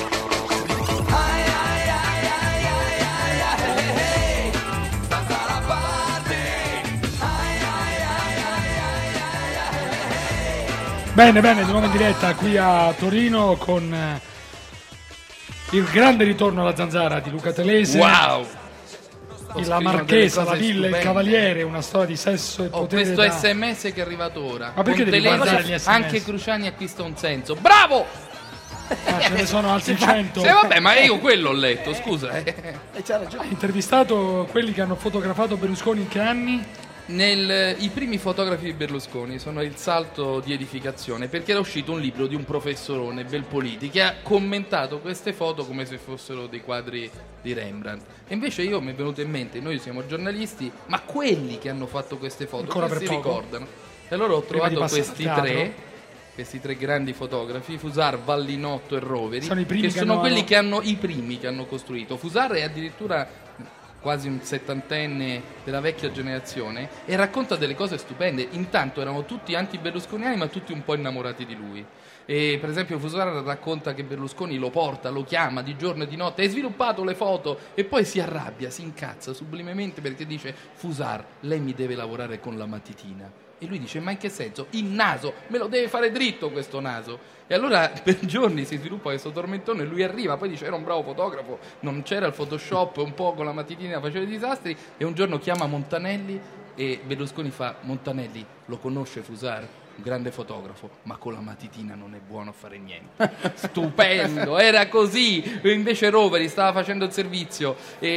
Bene, di nuovo in diretta qui a Torino con il grande ritorno alla zanzara di Luca Telese.
Wow!
La Marchesa, la Villa, il Cavaliere, una storia di sesso e potere.
Questo SMS che è arrivato ora.
Ma perché devi guardare gli SMS?
Anche Cruciani acquista un senso. Bravo!
Ce ne sono altri 100.
Vabbè, ma io quello ho letto, scusa.
C'ha ragione.
Hai intervistato quelli che hanno fotografato Berlusconi in che anni?
I primi fotografi di Berlusconi sono il salto di edificazione, perché era uscito un libro di un professorone Belpoliti che ha commentato queste foto come se fossero dei quadri di Rembrandt. E invece mi è venuto in mente, noi siamo giornalisti, ma quelli che hanno fatto queste foto
ancora
si ricordano. E allora ho trovato questi 3 grandi fotografi, Fusar, Vallinotto e Roveri, che sono quelli che hanno i primi che hanno costruito. Fusar è addirittura quasi un 70enne della vecchia generazione e racconta delle cose stupende. Intanto erano tutti anti-berlusconiani, ma tutti un po' innamorati di lui. E per esempio Fusara racconta che Berlusconi lo porta, lo chiama di giorno e di notte, hai sviluppato le foto, e poi si arrabbia, si incazza sublimemente perché dice: Fusar, lei mi deve lavorare con la matitina. E lui dice: ma in che senso? Il naso, me lo deve fare dritto questo naso. E allora per giorni si sviluppa questo tormentone, lui arriva, poi dice: era un bravo fotografo, non c'era il Photoshop, un po' con la matitina faceva i disastri, e un giorno chiama Montanelli e Berlusconi fa: Montanelli, lo conosce Fusar? Un grande fotografo, ma con la matitina non è buono a fare niente. Stupendo, era così. Invece Roveri stava facendo il servizio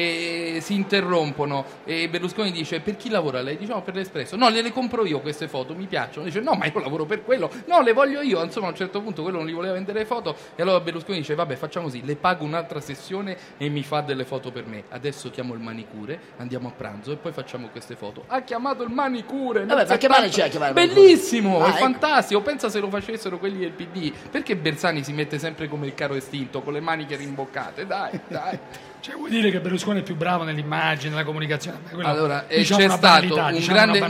e si interrompono e Berlusconi dice: per chi lavora lei? Diciamo per l'Espresso. No, le compro io queste foto, mi piacciono. Dice: no, ma io lavoro per quello. No, le voglio io. Insomma, a un certo punto quello non gli voleva vendere le foto e allora Berlusconi dice: vabbè, facciamo così, le pago un'altra sessione e mi fa delle foto per me. Adesso chiamo il manicure, andiamo a pranzo e poi facciamo queste foto. Ha chiamato il manicure.
Vabbè, ma che male c'è a chiamare?
Bellissimo! È fantastico, pensa se lo facessero quelli del PD. Perché Bersani si mette sempre come il carro estinto, con le maniche rimboccate? Dai.
Cioè, vuoi dire che Berlusconi è più bravo nell'immagine, nella comunicazione?
Allora, diciamo c'è stato un grande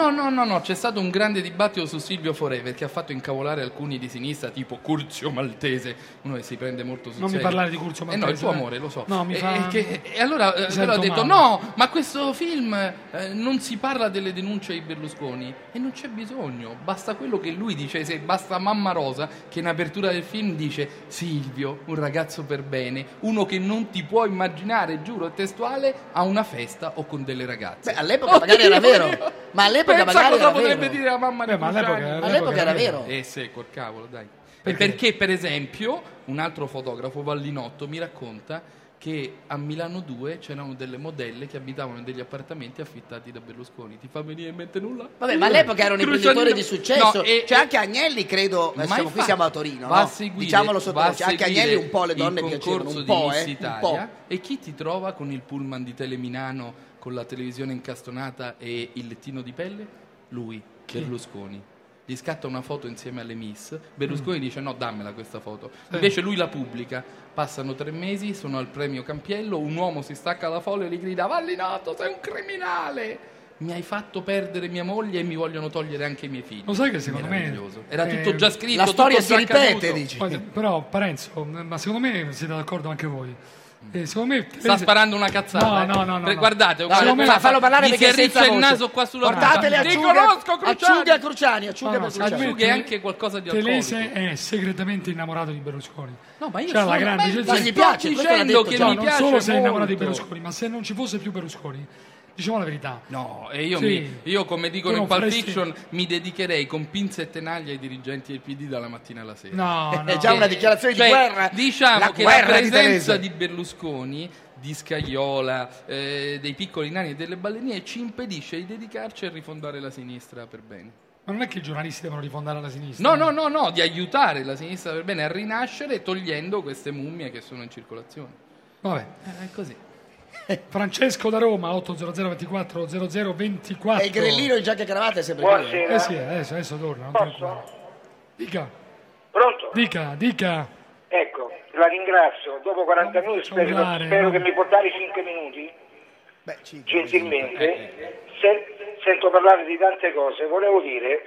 no, c'è stato un grande dibattito su Silvio Forever che ha fatto incavolare alcuni di sinistra, tipo Curzio Maltese, uno che si prende molto sul
serio. Non mi parlare di Curzio Maltese.
No, il tuo amore, lo so.
No, mi fa...
E allora quello ha detto: no, ma questo film non si parla delle denunce di Berlusconi, e non c'è bisogno, basta quello che lui dice, basta Mamma Rosa che in apertura del film dice: Silvio, un ragazzo per bene, uno che non ti può immaginare, giuro, è testuale, a una festa o con delle ragazze.
Beh, all'epoca magari era vero. Ma all'epoca magari era
potrebbe
vero.
dire la mamma di
all'epoca era vero.
Sì, col cavolo, dai. Perché per esempio un altro fotografo, Vallinotto, mi racconta che a Milano 2 c'erano delle modelle che abitavano in degli appartamenti affittati da Berlusconi. Ti fa venire in mente nulla?
Vabbè, ma all'epoca era un imprenditore di successo. Cioè anche Agnelli, credo, qui siamo a Torino, no? Diciamolo sottovoce, anche Agnelli un po' le donne piacevano, un po', un po'.
E chi ti trova con il pullman di Telemilano con la televisione incastonata e il lettino di pelle? Lui, Berlusconi. Gli scatta una foto insieme alle Miss, Berlusconi dice no, dammela questa foto, invece lui la pubblica, passano 3 mesi, sono al premio Campiello, un uomo si stacca la folla e gli grida Vallinato, sei un criminale, mi hai fatto perdere mia moglie e mi vogliono togliere anche i miei figli.
Lo sai che secondo me
era tutto già scritto,
la storia si ripete, dici.
Però Parenzo, ma secondo me siete d'accordo anche voi. Secondo me
sta sparando una cazzata.
No.
Guardate,
fallo parlare
mi
perché
si arriccia il naso qua sulla
portatele acciughe a Cruciani,
acciughe è anche qualcosa di alcolico.
Telese è segretamente innamorato di Berlusconi.
No, ma io
la grande
gli piace,
dicendo che mi
non
piace
solo sei innamorato
molto
di Berlusconi, ma se non ci fosse più Berlusconi, diciamo la verità.
No, e io come dicono in Pulp Fiction mi dedicherei con pinze e tenaglie ai dirigenti del PD dalla mattina alla sera.
No.
È già una dichiarazione di guerra.
Diciamo che la presenza di Berlusconi, di Scajola, dei piccoli nani e delle ballerine ci impedisce di dedicarci a rifondare la sinistra per bene.
Ma non è che i giornalisti devono rifondare la sinistra?
No, di aiutare la sinistra per bene a rinascere togliendo queste mummie che sono in circolazione.
Vabbè.
È così.
Francesco da Roma, 800 24 0024.
E il grillino in giacca e cravatta è sempre
Buonasera.
Sì, adesso torna.
Posso?
Dica.
Pronto?
Dica.
Ecco, la ringrazio. Dopo 40 minuti spero che mi può dare 5 minuti. Gentilmente. Sento parlare di tante cose. Volevo dire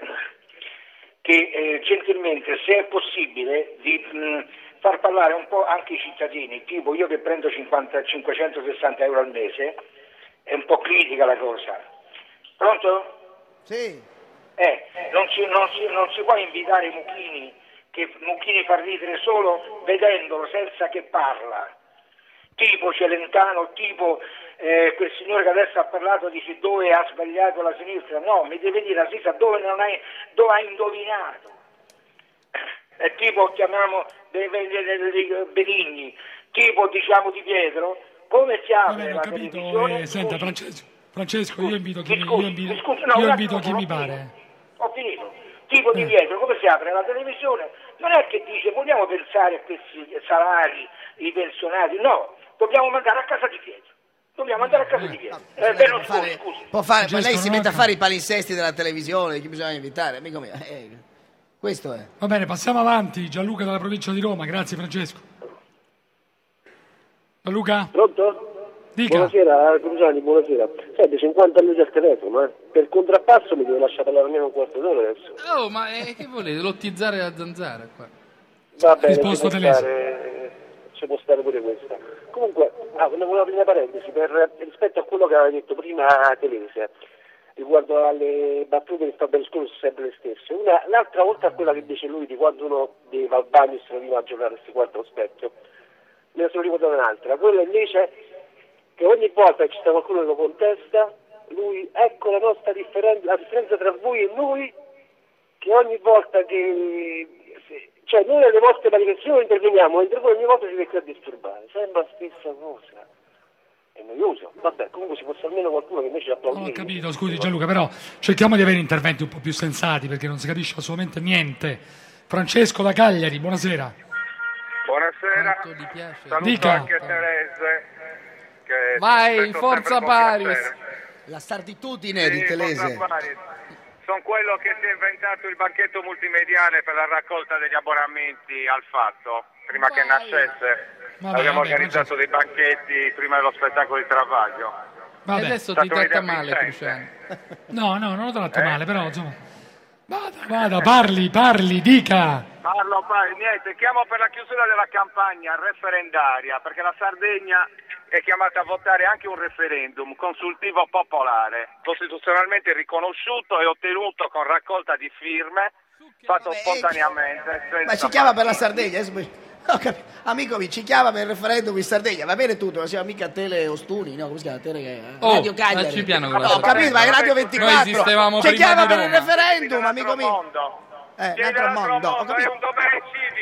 che gentilmente, se è possibile, di far parlare un po' anche i cittadini, tipo io che prendo 560 euro al mese, è un po' critica la cosa. Pronto?
Sì.
Non si può invitare Mucchini, che Mucchini fa ridere solo vedendolo, senza che parla. Tipo Celentano, tipo quel signore che adesso ha parlato, dice dove ha sbagliato la sinistra. No, mi deve dire la sinistra dove ha indovinato. È tipo chiamiamo Benigni, tipo diciamo Di Pietro, come si apre la televisione?
Senta Francesco, io invito chi mi pare.
Ho finito. Tipo Di Pietro, come si apre la televisione? Non è che dice vogliamo pensare a questi salari, i pensionati, no, dobbiamo mandare a casa Di Pietro.
Può fare, ma lei si mette a fare i palinsesti della televisione, chi bisogna invitare, amico mio. Questo è.
Va bene, passiamo avanti. Gianluca dalla provincia di Roma, grazie Francesco. Gianluca?
Pronto?
Dica.
Buonasera, Cruciani, buonasera. Senti, 50 minuti al telefono, Per contrappasso mi deve lasciare parlare almeno un quarto d'ora adesso.
Oh, ma che volete? Lottizzare la zanzara qua?
Va bene,
ci
può stare pure questa. Comunque, una prima parentesi, rispetto a quello che aveva detto prima Telese, riguardo alle battute che fa Berlusconi sono sempre le stesse. L'altra volta a quella che dice lui di quando uno va al bagno e se lo viva a giornare e si guarda allo specchio, me ne sono ricordato un'altra, quella invece che ogni volta che c'è qualcuno che lo contesta, lui, ecco la differenza tra voi e noi, che ogni volta che noi alle vostre manifestazioni interveniamo, mentre voi ogni volta si mette a disturbare, sembra la stessa cosa. È noioso, vabbè, comunque ci fosse almeno qualcuno che invece applaudisse.
Ho capito, scusi Gianluca, però cerchiamo di avere interventi un po' più sensati perché non si capisce assolutamente niente. Francesco da Cagliari, buonasera.
Buonasera, saluto
Dica.
Anche Telese.
Vai, forza Paris.
La sarditudine di Telese.
Sono quello che si è inventato il banchetto multimediale per la raccolta degli abbonamenti al Fatto. Prima che nascesse abbiamo organizzato dei banchetti prima dello spettacolo di Travaglio.
E adesso ti tratta male, Cruciani.
No, non lo tratto male, però insomma. Vada, parli, dica.
Parlo, niente, chiamo per la chiusura della campagna referendaria, perché la Sardegna è chiamata a votare anche un referendum consultivo popolare, costituzionalmente riconosciuto e ottenuto con raccolta di firme, fatto spontaneamente.
Ma ci chiama per la Sardegna? Amico mio, ci chiama per il referendum in Sardegna, va bene tutto, non siamo mica Tele Ostuni, no? Come si chiama? Radio Cagliari.
Facci piano con
ho capito, ma è Radio 24. Ci chiama per il referendum, amico mio.
Un altro mondo. È un dovere civico il referendum.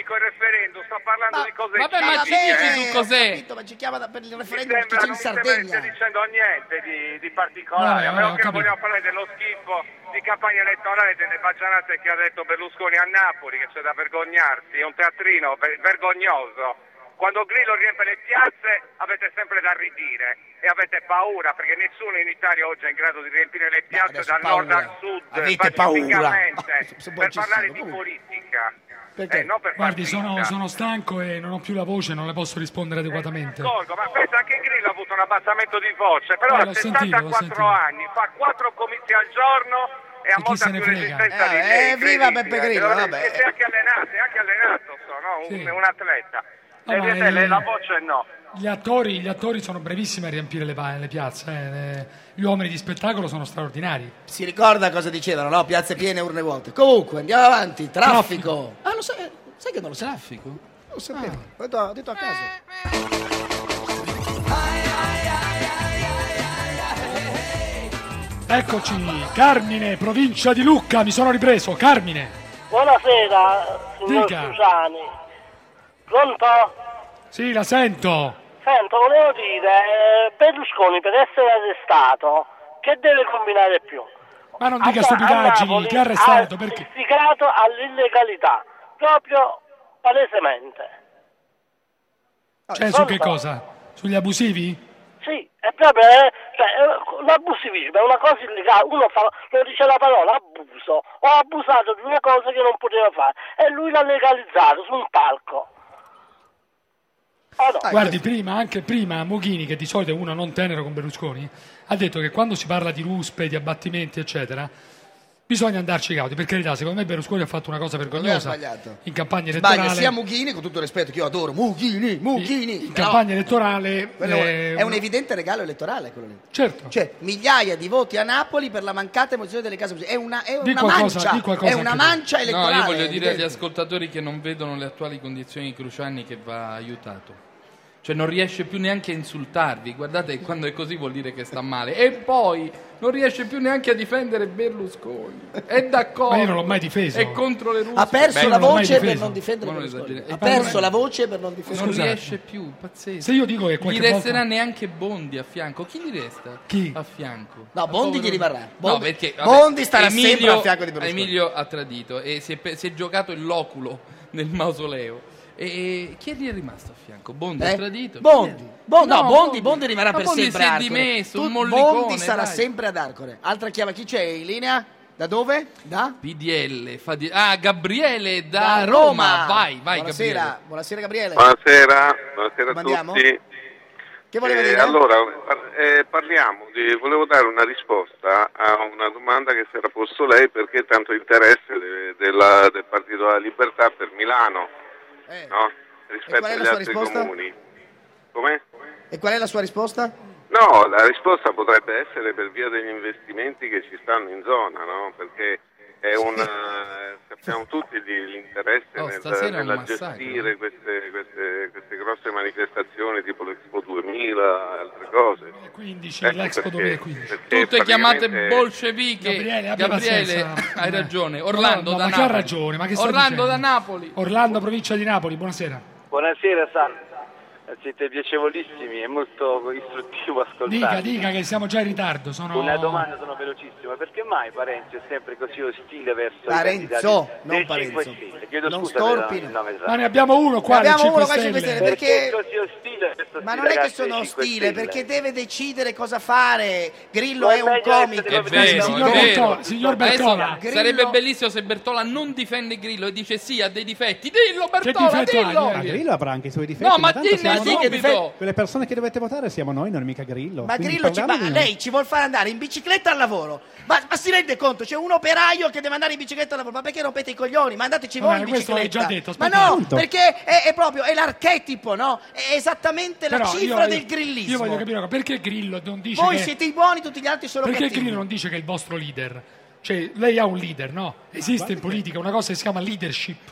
referendum, sto parlando di cose
vabbè, ma ci dici tu cos'è?
Capito, ma ci chiama per il referendum
mi sembra,
in Sardegna.
Non stia dicendo niente di particolare, a meno che non vogliamo parlare dello schifo di campagna elettorale delle baggianate che ha detto Berlusconi a Napoli, che c'è da vergognarsi, è un teatrino vergognoso. Quando Grillo riempie le piazze avete sempre da ridire e avete paura, perché nessuno in Italia oggi è in grado di riempire le piazze dal nord al sud pacificamente per parlare di politica. Non per
guardi, sono stanco e non ho più la voce, non le posso rispondere adeguatamente.
Ma pensa, anche Grillo ha avuto un abbassamento di voce, però a 64 anni fa 4 comizi al giorno e ha molta più resistenza di lei.
Viva Beppe Grillo, vabbè.
E si è anche allenato, un atleta. La voce no.
Gli attori sono brevissimi a riempire le piazze. Gli uomini di spettacolo sono straordinari.
Si ricorda cosa dicevano, no? Piazze piene, urne vuote. Comunque, andiamo avanti. Traffico. Ah, lo sai che non lo sai?
Traffico?
Non lo sapevo. Ho detto a caso.
Eccoci, Carmine, provincia di Lucca, mi sono ripreso. Carmine.
Buonasera, signor Cruciani. Pronto?
Sì, la sento.
Sento, volevo dire, Berlusconi per essere arrestato, che deve combinare più?
Ma non dica stupidaggini, che ha arrestato? Perché?
Istigato all'illegalità, proprio palesemente.
Cioè, su che cosa? Sugli abusivi?
Sì, è proprio, l'abusivismo è una cosa illegale, uno non dice la parola abuso, ho abusato di una cosa che non poteva fare, e lui l'ha legalizzato su un palco.
Guardi, anche prima Moghini, che di solito è uno non tenero con Berlusconi, ha detto che quando si parla di ruspe, di abbattimenti eccetera bisogna andarci cauti. Per carità, secondo me Berlusconi ha fatto una cosa vergognosa in campagna elettorale.
Sbaglia sia Moghini, con tutto il rispetto che io adoro, Moghini in
campagna elettorale
è un evidente regalo elettorale quello lì.
Certo.
Cioè, migliaia di voti a Napoli per la mancata emozione delle case musicali. È una mancia elettorale.
No, io voglio dire agli ascoltatori che non vedono le attuali condizioni di Cruciani che va aiutato. Cioè non riesce più neanche a insultarvi, guardate, quando è così vuol dire che sta male. E poi non riesce più neanche a difendere Berlusconi. È d'accordo.
Ma io non l'ho mai difeso.
È contro le ruspe.
Ha perso la voce per non difendere Berlusconi. Ha perso la voce per non difendere
Berlusconi. Non riesce più, pazzesco.
Se io dico che
gli resterà neanche Bondi a fianco. Chi gli resta?
Chi?
A fianco.
No, Bondi gli rimarrà.
No, perché
Bondi starà sempre a fianco di Berlusconi.
Emilio ha tradito e si è giocato il loculo nel mausoleo. E chi gli è rimasto a fianco? Bondi ha tradito?
Bondi rimarrà per
Bondi
sempre a Arcore.
Si è dimesso, un mollicone.
Bondi sarà sempre ad Arcore. Altra chiave, chi c'è in linea? Da dove? Da?
PDL. Gabriele da Roma. Vai,
buonasera.
Gabriele.
Buonasera Gabriele.
Buonasera a tutti.
Che voleva dire?
Allora, volevo dare una risposta a una domanda che si era posto lei, perché tanto interesse del Partito della Libertà per Milano. No? Rispetto agli altri comuni. Come?
E qual è la sua risposta?
No, la risposta potrebbe essere per via degli investimenti che ci stanno in zona, no? Perché è sappiamo tutti l'interesse nella gestire queste grosse manifestazioni tipo l'Expo 2000 e altre cose.
15, l'Expo 2015.
Tutte chiamate bolsceviche.
Gabriele,
hai ragione. Orlando da Napoli.
Ma che ha ragione? Ma che
Orlando da Napoli.
Orlando, provincia di Napoli, buonasera.
Buonasera San. Siete piacevolissimi, è molto istruttivo ascoltare.
Dica che siamo già in ritardo.
Una domanda, sono velocissima. Perché mai Parenzo è sempre così ostile verso
Parenzo,
non
Parenzo.
Non
Storpino.
Ma ne abbiamo uno qua.
Abbiamo uno qua 5 Stelle.
Perché è così ostile verso
ma non è che sono ostile, perché deve decidere cosa fare. Grillo è un comico.
È vero.
Signor Bertola.
Sarebbe bellissimo se Bertola non difende Grillo e dice sì, ha dei difetti. Dillo Bertola, dillo.
Grillo avrà anche i suoi difetti.
No, ma dillo subito.
Quelle persone che dovete votare siamo noi, non mica Grillo.
Ma Grillo lei ci vuol fare andare in bicicletta al lavoro. Ma si rende conto? C'è un operaio che deve andare in bicicletta al lavoro. Ma perché rompete i coglioni? Ma andateci voi in bicicletta.
Già detto,
ma no, perché è proprio l'archetipo, no? È esattamente la cifra del grillismo.
Io voglio capire perché Grillo non dice
voi siete i buoni, tutti gli altri sono
perché
cattivi.
Grillo non dice che è il vostro leader? Cioè, lei ha un leader, no? Esiste in politica una cosa che si chiama leadership,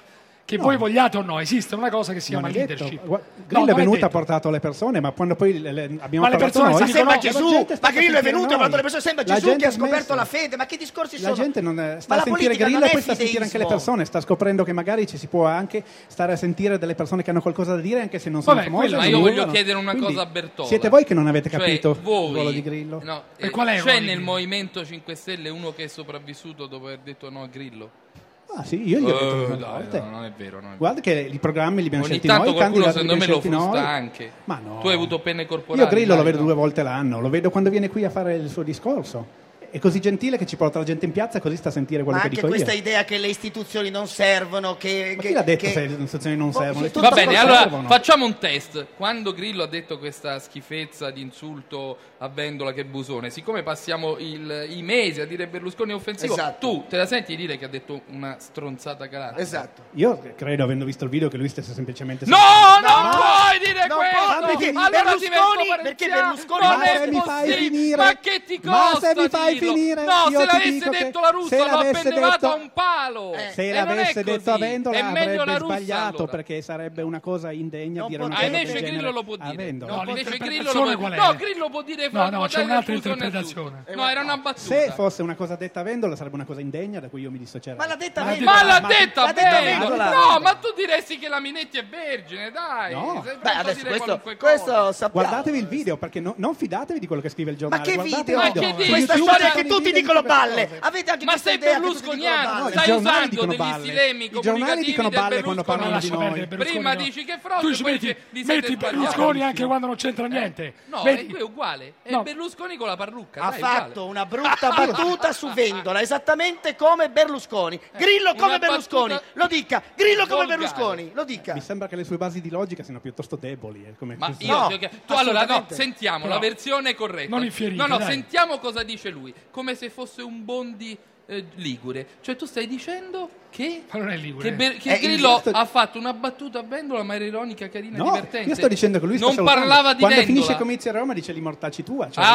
che voi vogliate o no, esiste una cosa che si chiama leadership.
Grillo è venuto, ha portato le persone, ma quando poi abbiamo parlato noi...
Ma sembra Gesù, ma Grillo è venuto, ha portato le persone, sembra Gesù che ha scoperto la fede, ma che discorsi sono?
La gente non sta a sentire Grillo e poi sta a sentire anche le persone, sta scoprendo che magari ci si può anche stare a sentire delle persone che hanno qualcosa da dire anche se non sono famose.
Ma io voglio chiedere una cosa a Bertola.
Siete voi che non avete capito il ruolo di Grillo?
No, e qual è c'è nel Movimento 5 Stelle uno che è sopravvissuto dopo aver detto no a Grillo?
Ah sì, io gli ho detto due volte.
No, non è vero.
Guarda che i programmi li abbiamo
ogni
scelti
tanto
noi,
qualcuno secondo me lo
frusta
frusta anche.
Ma no.
Tu hai avuto penne corporali.
Io Grillo lo vedo 2 volte l'anno, lo vedo quando viene qui a fare il suo discorso. È così gentile che ci porta la gente in piazza così sta a sentire quello che dico io.
Ma anche questa idea che le istituzioni non servono, che...
Ma chi l'ha detto se le istituzioni non servono?
Va bene, allora facciamo un test. Quando Grillo ha detto questa schifezza di insulto a Vendola che Busone, siccome passiamo i mesi a dire Berlusconi è offensivo, tu te la senti dire che ha detto una stronzata calata?
Esatto.
Io credo, avendo visto il video, che lui stesse semplicemente...
No, non puoi dire questo! Allora
perché Berlusconi
non è possibile! Ma che ti costa?
Ma se mi fai finire,
no,
io
se
ti
l'avesse
dico
detto
che
la Russa lo appendevate a un palo.
Se l'avesse detto a Vendola avrebbe sbagliato,
allora.
Perché sarebbe una cosa indegna dire una
cosa del
genere.
Grillo lo può dire.
No,
invece Grillo lo può dire. No, Grillo può dire
no, c'è un'altra interpretazione.
No, era una battuta.
Se fosse una cosa detta a Vendola sarebbe una cosa indegna da cui io mi dissocierei.
Ma l'ha detta
Vendola. Ma l'ha detta Vendola. No, ma tu diresti che la Minetti è vergine, dai.
No.
Beh, adesso questo sappiamo.
Guardatevi il video, perché non fidatevi di quello che scrive il giornale.
Ma che video?
Questa
storia che tutti dicono balle. Avete anche
ma sei berlusconiano, stai usando degli stilemi comunicativi del Berlusconi. Prima dici che Frocio,
tu metti Berlusconi anche quando non c'entra niente.
No, è uguale. È Berlusconi con la parrucca.
Ha fatto una brutta battuta su Vendola, esattamente come Berlusconi. Grillo come Berlusconi, lo dica. Grillo come Berlusconi, lo dica.
Mi sembra che le sue basi di logica siano piuttosto deboli.
Ma io tu allora sentiamo la versione corretta.
Non infierite.
No, sentiamo cosa dice lui, come se fosse un Bondi ligure. Cioè tu stai dicendo che
non è ligure.
Che Grillo ha fatto una battuta a Vendola, ma era ironica, carina, divertente.
Io sto dicendo che lui
non parlava di
quando
Vendola.
finisce i comizi a Roma dice li mortacci tua. Cioè,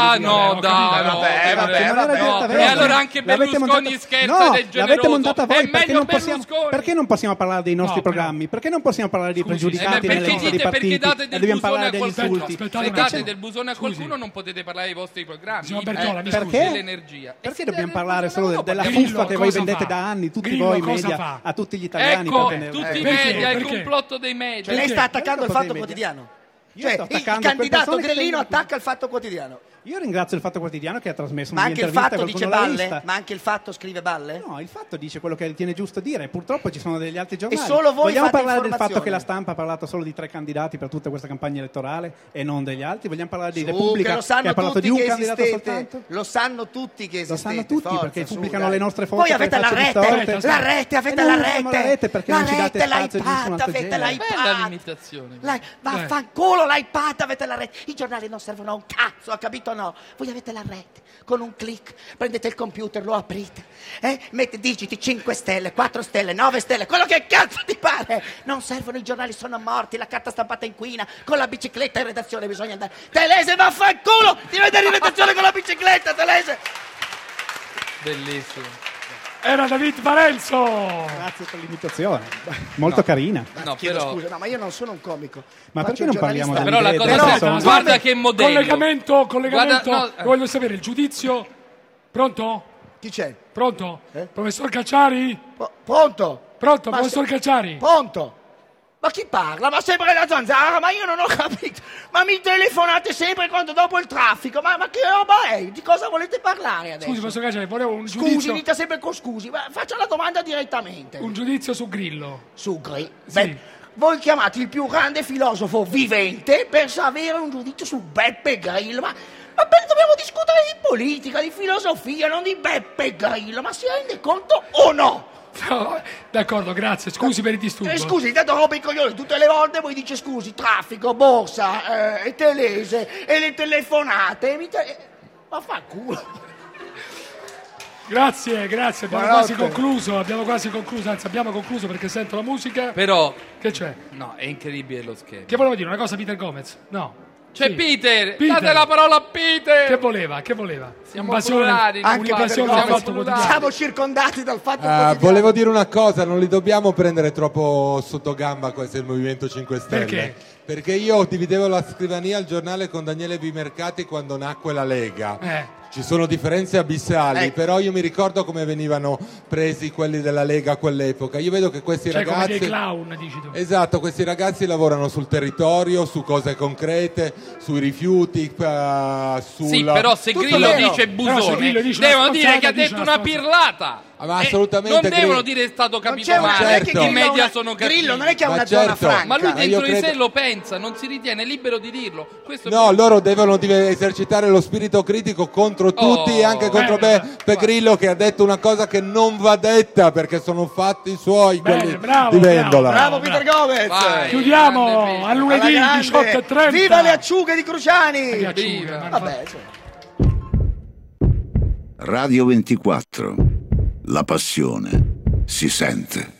vabbè. E allora anche Berlusconi scherza del generoso.
L'avete montata voi,
perché
non possiamo parlare dei nostri programmi? Perché non possiamo parlare dei pregiudicati nelle liste di partiti?
Perché date del busone a qualcuno? Se date del busone a
Scusi.
qualcuno non potete parlare dei vostri programmi.
Perché?
Dell'energia.
Perché dobbiamo parlare solo della fuffa che voi vendete da anni, tutti voi media, a tutti gli italiani?
Tutti i media, il complotto dei media.
Lei sta attaccando il Fatto Quotidiano. Cioè, il candidato Grillino attacca il Fatto Quotidiano.
Io ringrazio il Fatto Quotidiano che ha trasmesso
ma
una
anche il
intervista
Fatto
con
dice balle? Ma anche il Fatto scrive balle?
No, il Fatto dice quello che ritiene giusto dire. Purtroppo ci sono degli altri giornali.
E solo voi
vogliamo
fate
parlare del fatto che la stampa ha parlato solo di 3 candidati per tutta questa campagna elettorale e non degli altri? Vogliamo parlare di Repubblica che ha parlato di un candidato soltanto?
Lo sanno tutti che esistete.
Lo sanno tutti,
forza,
perché pubblicano le nostre foto.
Voi avete la rete, avete la rete,
perché non ci date spazio di nessun altro
avete
genere.
Bella limitazione.
Vaffanculo l'iPad, avete la rete. I giornali non servono a un cazzo, ha capito no? Voi avete la rete. Con un click prendete il computer, lo aprite, digiti 5 stelle, 4 stelle, 9 stelle, quello che cazzo ti pare. Non servono, i giornali sono morti, la carta stampata inquina, con la bicicletta in redazione bisogna andare. Telese, vaffanculo, ti vedere in redazione con la bicicletta, Telese.
Bellissimo.
Era David Parenzo.
Grazie per l'imitazione, molto carina.
No, scusa, ma io non sono un comico.
Ma perché non parliamo
però la cosa guarda che modello.
Collegamento, voglio sapere il giudizio. Pronto?
Chi c'è?
Pronto? Professor Cacciari?
Pronto?
Professor Cacciari?
Pronto? Ma chi parla? Ma sempre la zanzara? Ma io non ho capito. Ma mi telefonate sempre quando dopo il traffico. Ma che roba è? Di cosa volete parlare adesso?
Scusi, professor Cacciari, volevo un giudizio.
Scusi, dite sempre con scusi. Ma faccia la domanda direttamente.
Un giudizio su Grillo.
Su Grillo?
Sì.
Beh, voi chiamate il più grande filosofo vivente per avere un giudizio su Beppe Grillo. Ma dobbiamo discutere di politica, di filosofia, non di Beppe Grillo. Ma si rende conto o no?
No, d'accordo, grazie. Scusi per il disturbo.
Scusi, intanto rompe i coglioni. Tutte le volte voi dice scusi, traffico, borsa, Telese, e le telefonate. Ma fa culo.
Grazie, abbiamo quasi concluso, anzi abbiamo concluso perché sento la musica.
Però
che c'è?
No, è incredibile lo scherzo.
Che volevo dire, una cosa a Peter Gomez? No.
C'è Peter, date la parola a Peter.
Che voleva?
Siamo plurali,
siamo circondati dal fatto quotidiano.
Volevo dire una cosa, non li dobbiamo prendere troppo sotto gamba questo è il Movimento 5 Stelle. Perché io dividevo la scrivania al giornale con Daniele Vimercati quando nacque la Lega. Ci sono differenze abissali, però io mi ricordo come venivano presi quelli della Lega a quell'epoca. Io vedo che questi ragazzi...
come dei clown, dici tu.
Esatto, questi ragazzi lavorano sul territorio, su cose concrete, sui rifiuti,
Sì, però se Grillo dice Busone, devono dire che ha detto una pirlata.
Ma assolutamente
non devono dire è stato capito male,
certo.
I media sono cattivi.
Grillo non è che ha una zona franca.
Ma lui dentro di sé lo pensa, non si ritiene libero di dirlo.
Loro devono esercitare lo spirito critico contro tutti e anche contro Beppe Grillo, che ha detto una cosa che non va detta perché sono fatti suoi quelli di Vendola.
Bravo Peter Gomez.
Chiudiamo a lunedì 18:30.
Viva le acciughe di Cruciani.
Vabbè,
Radio 24. La passione si sente.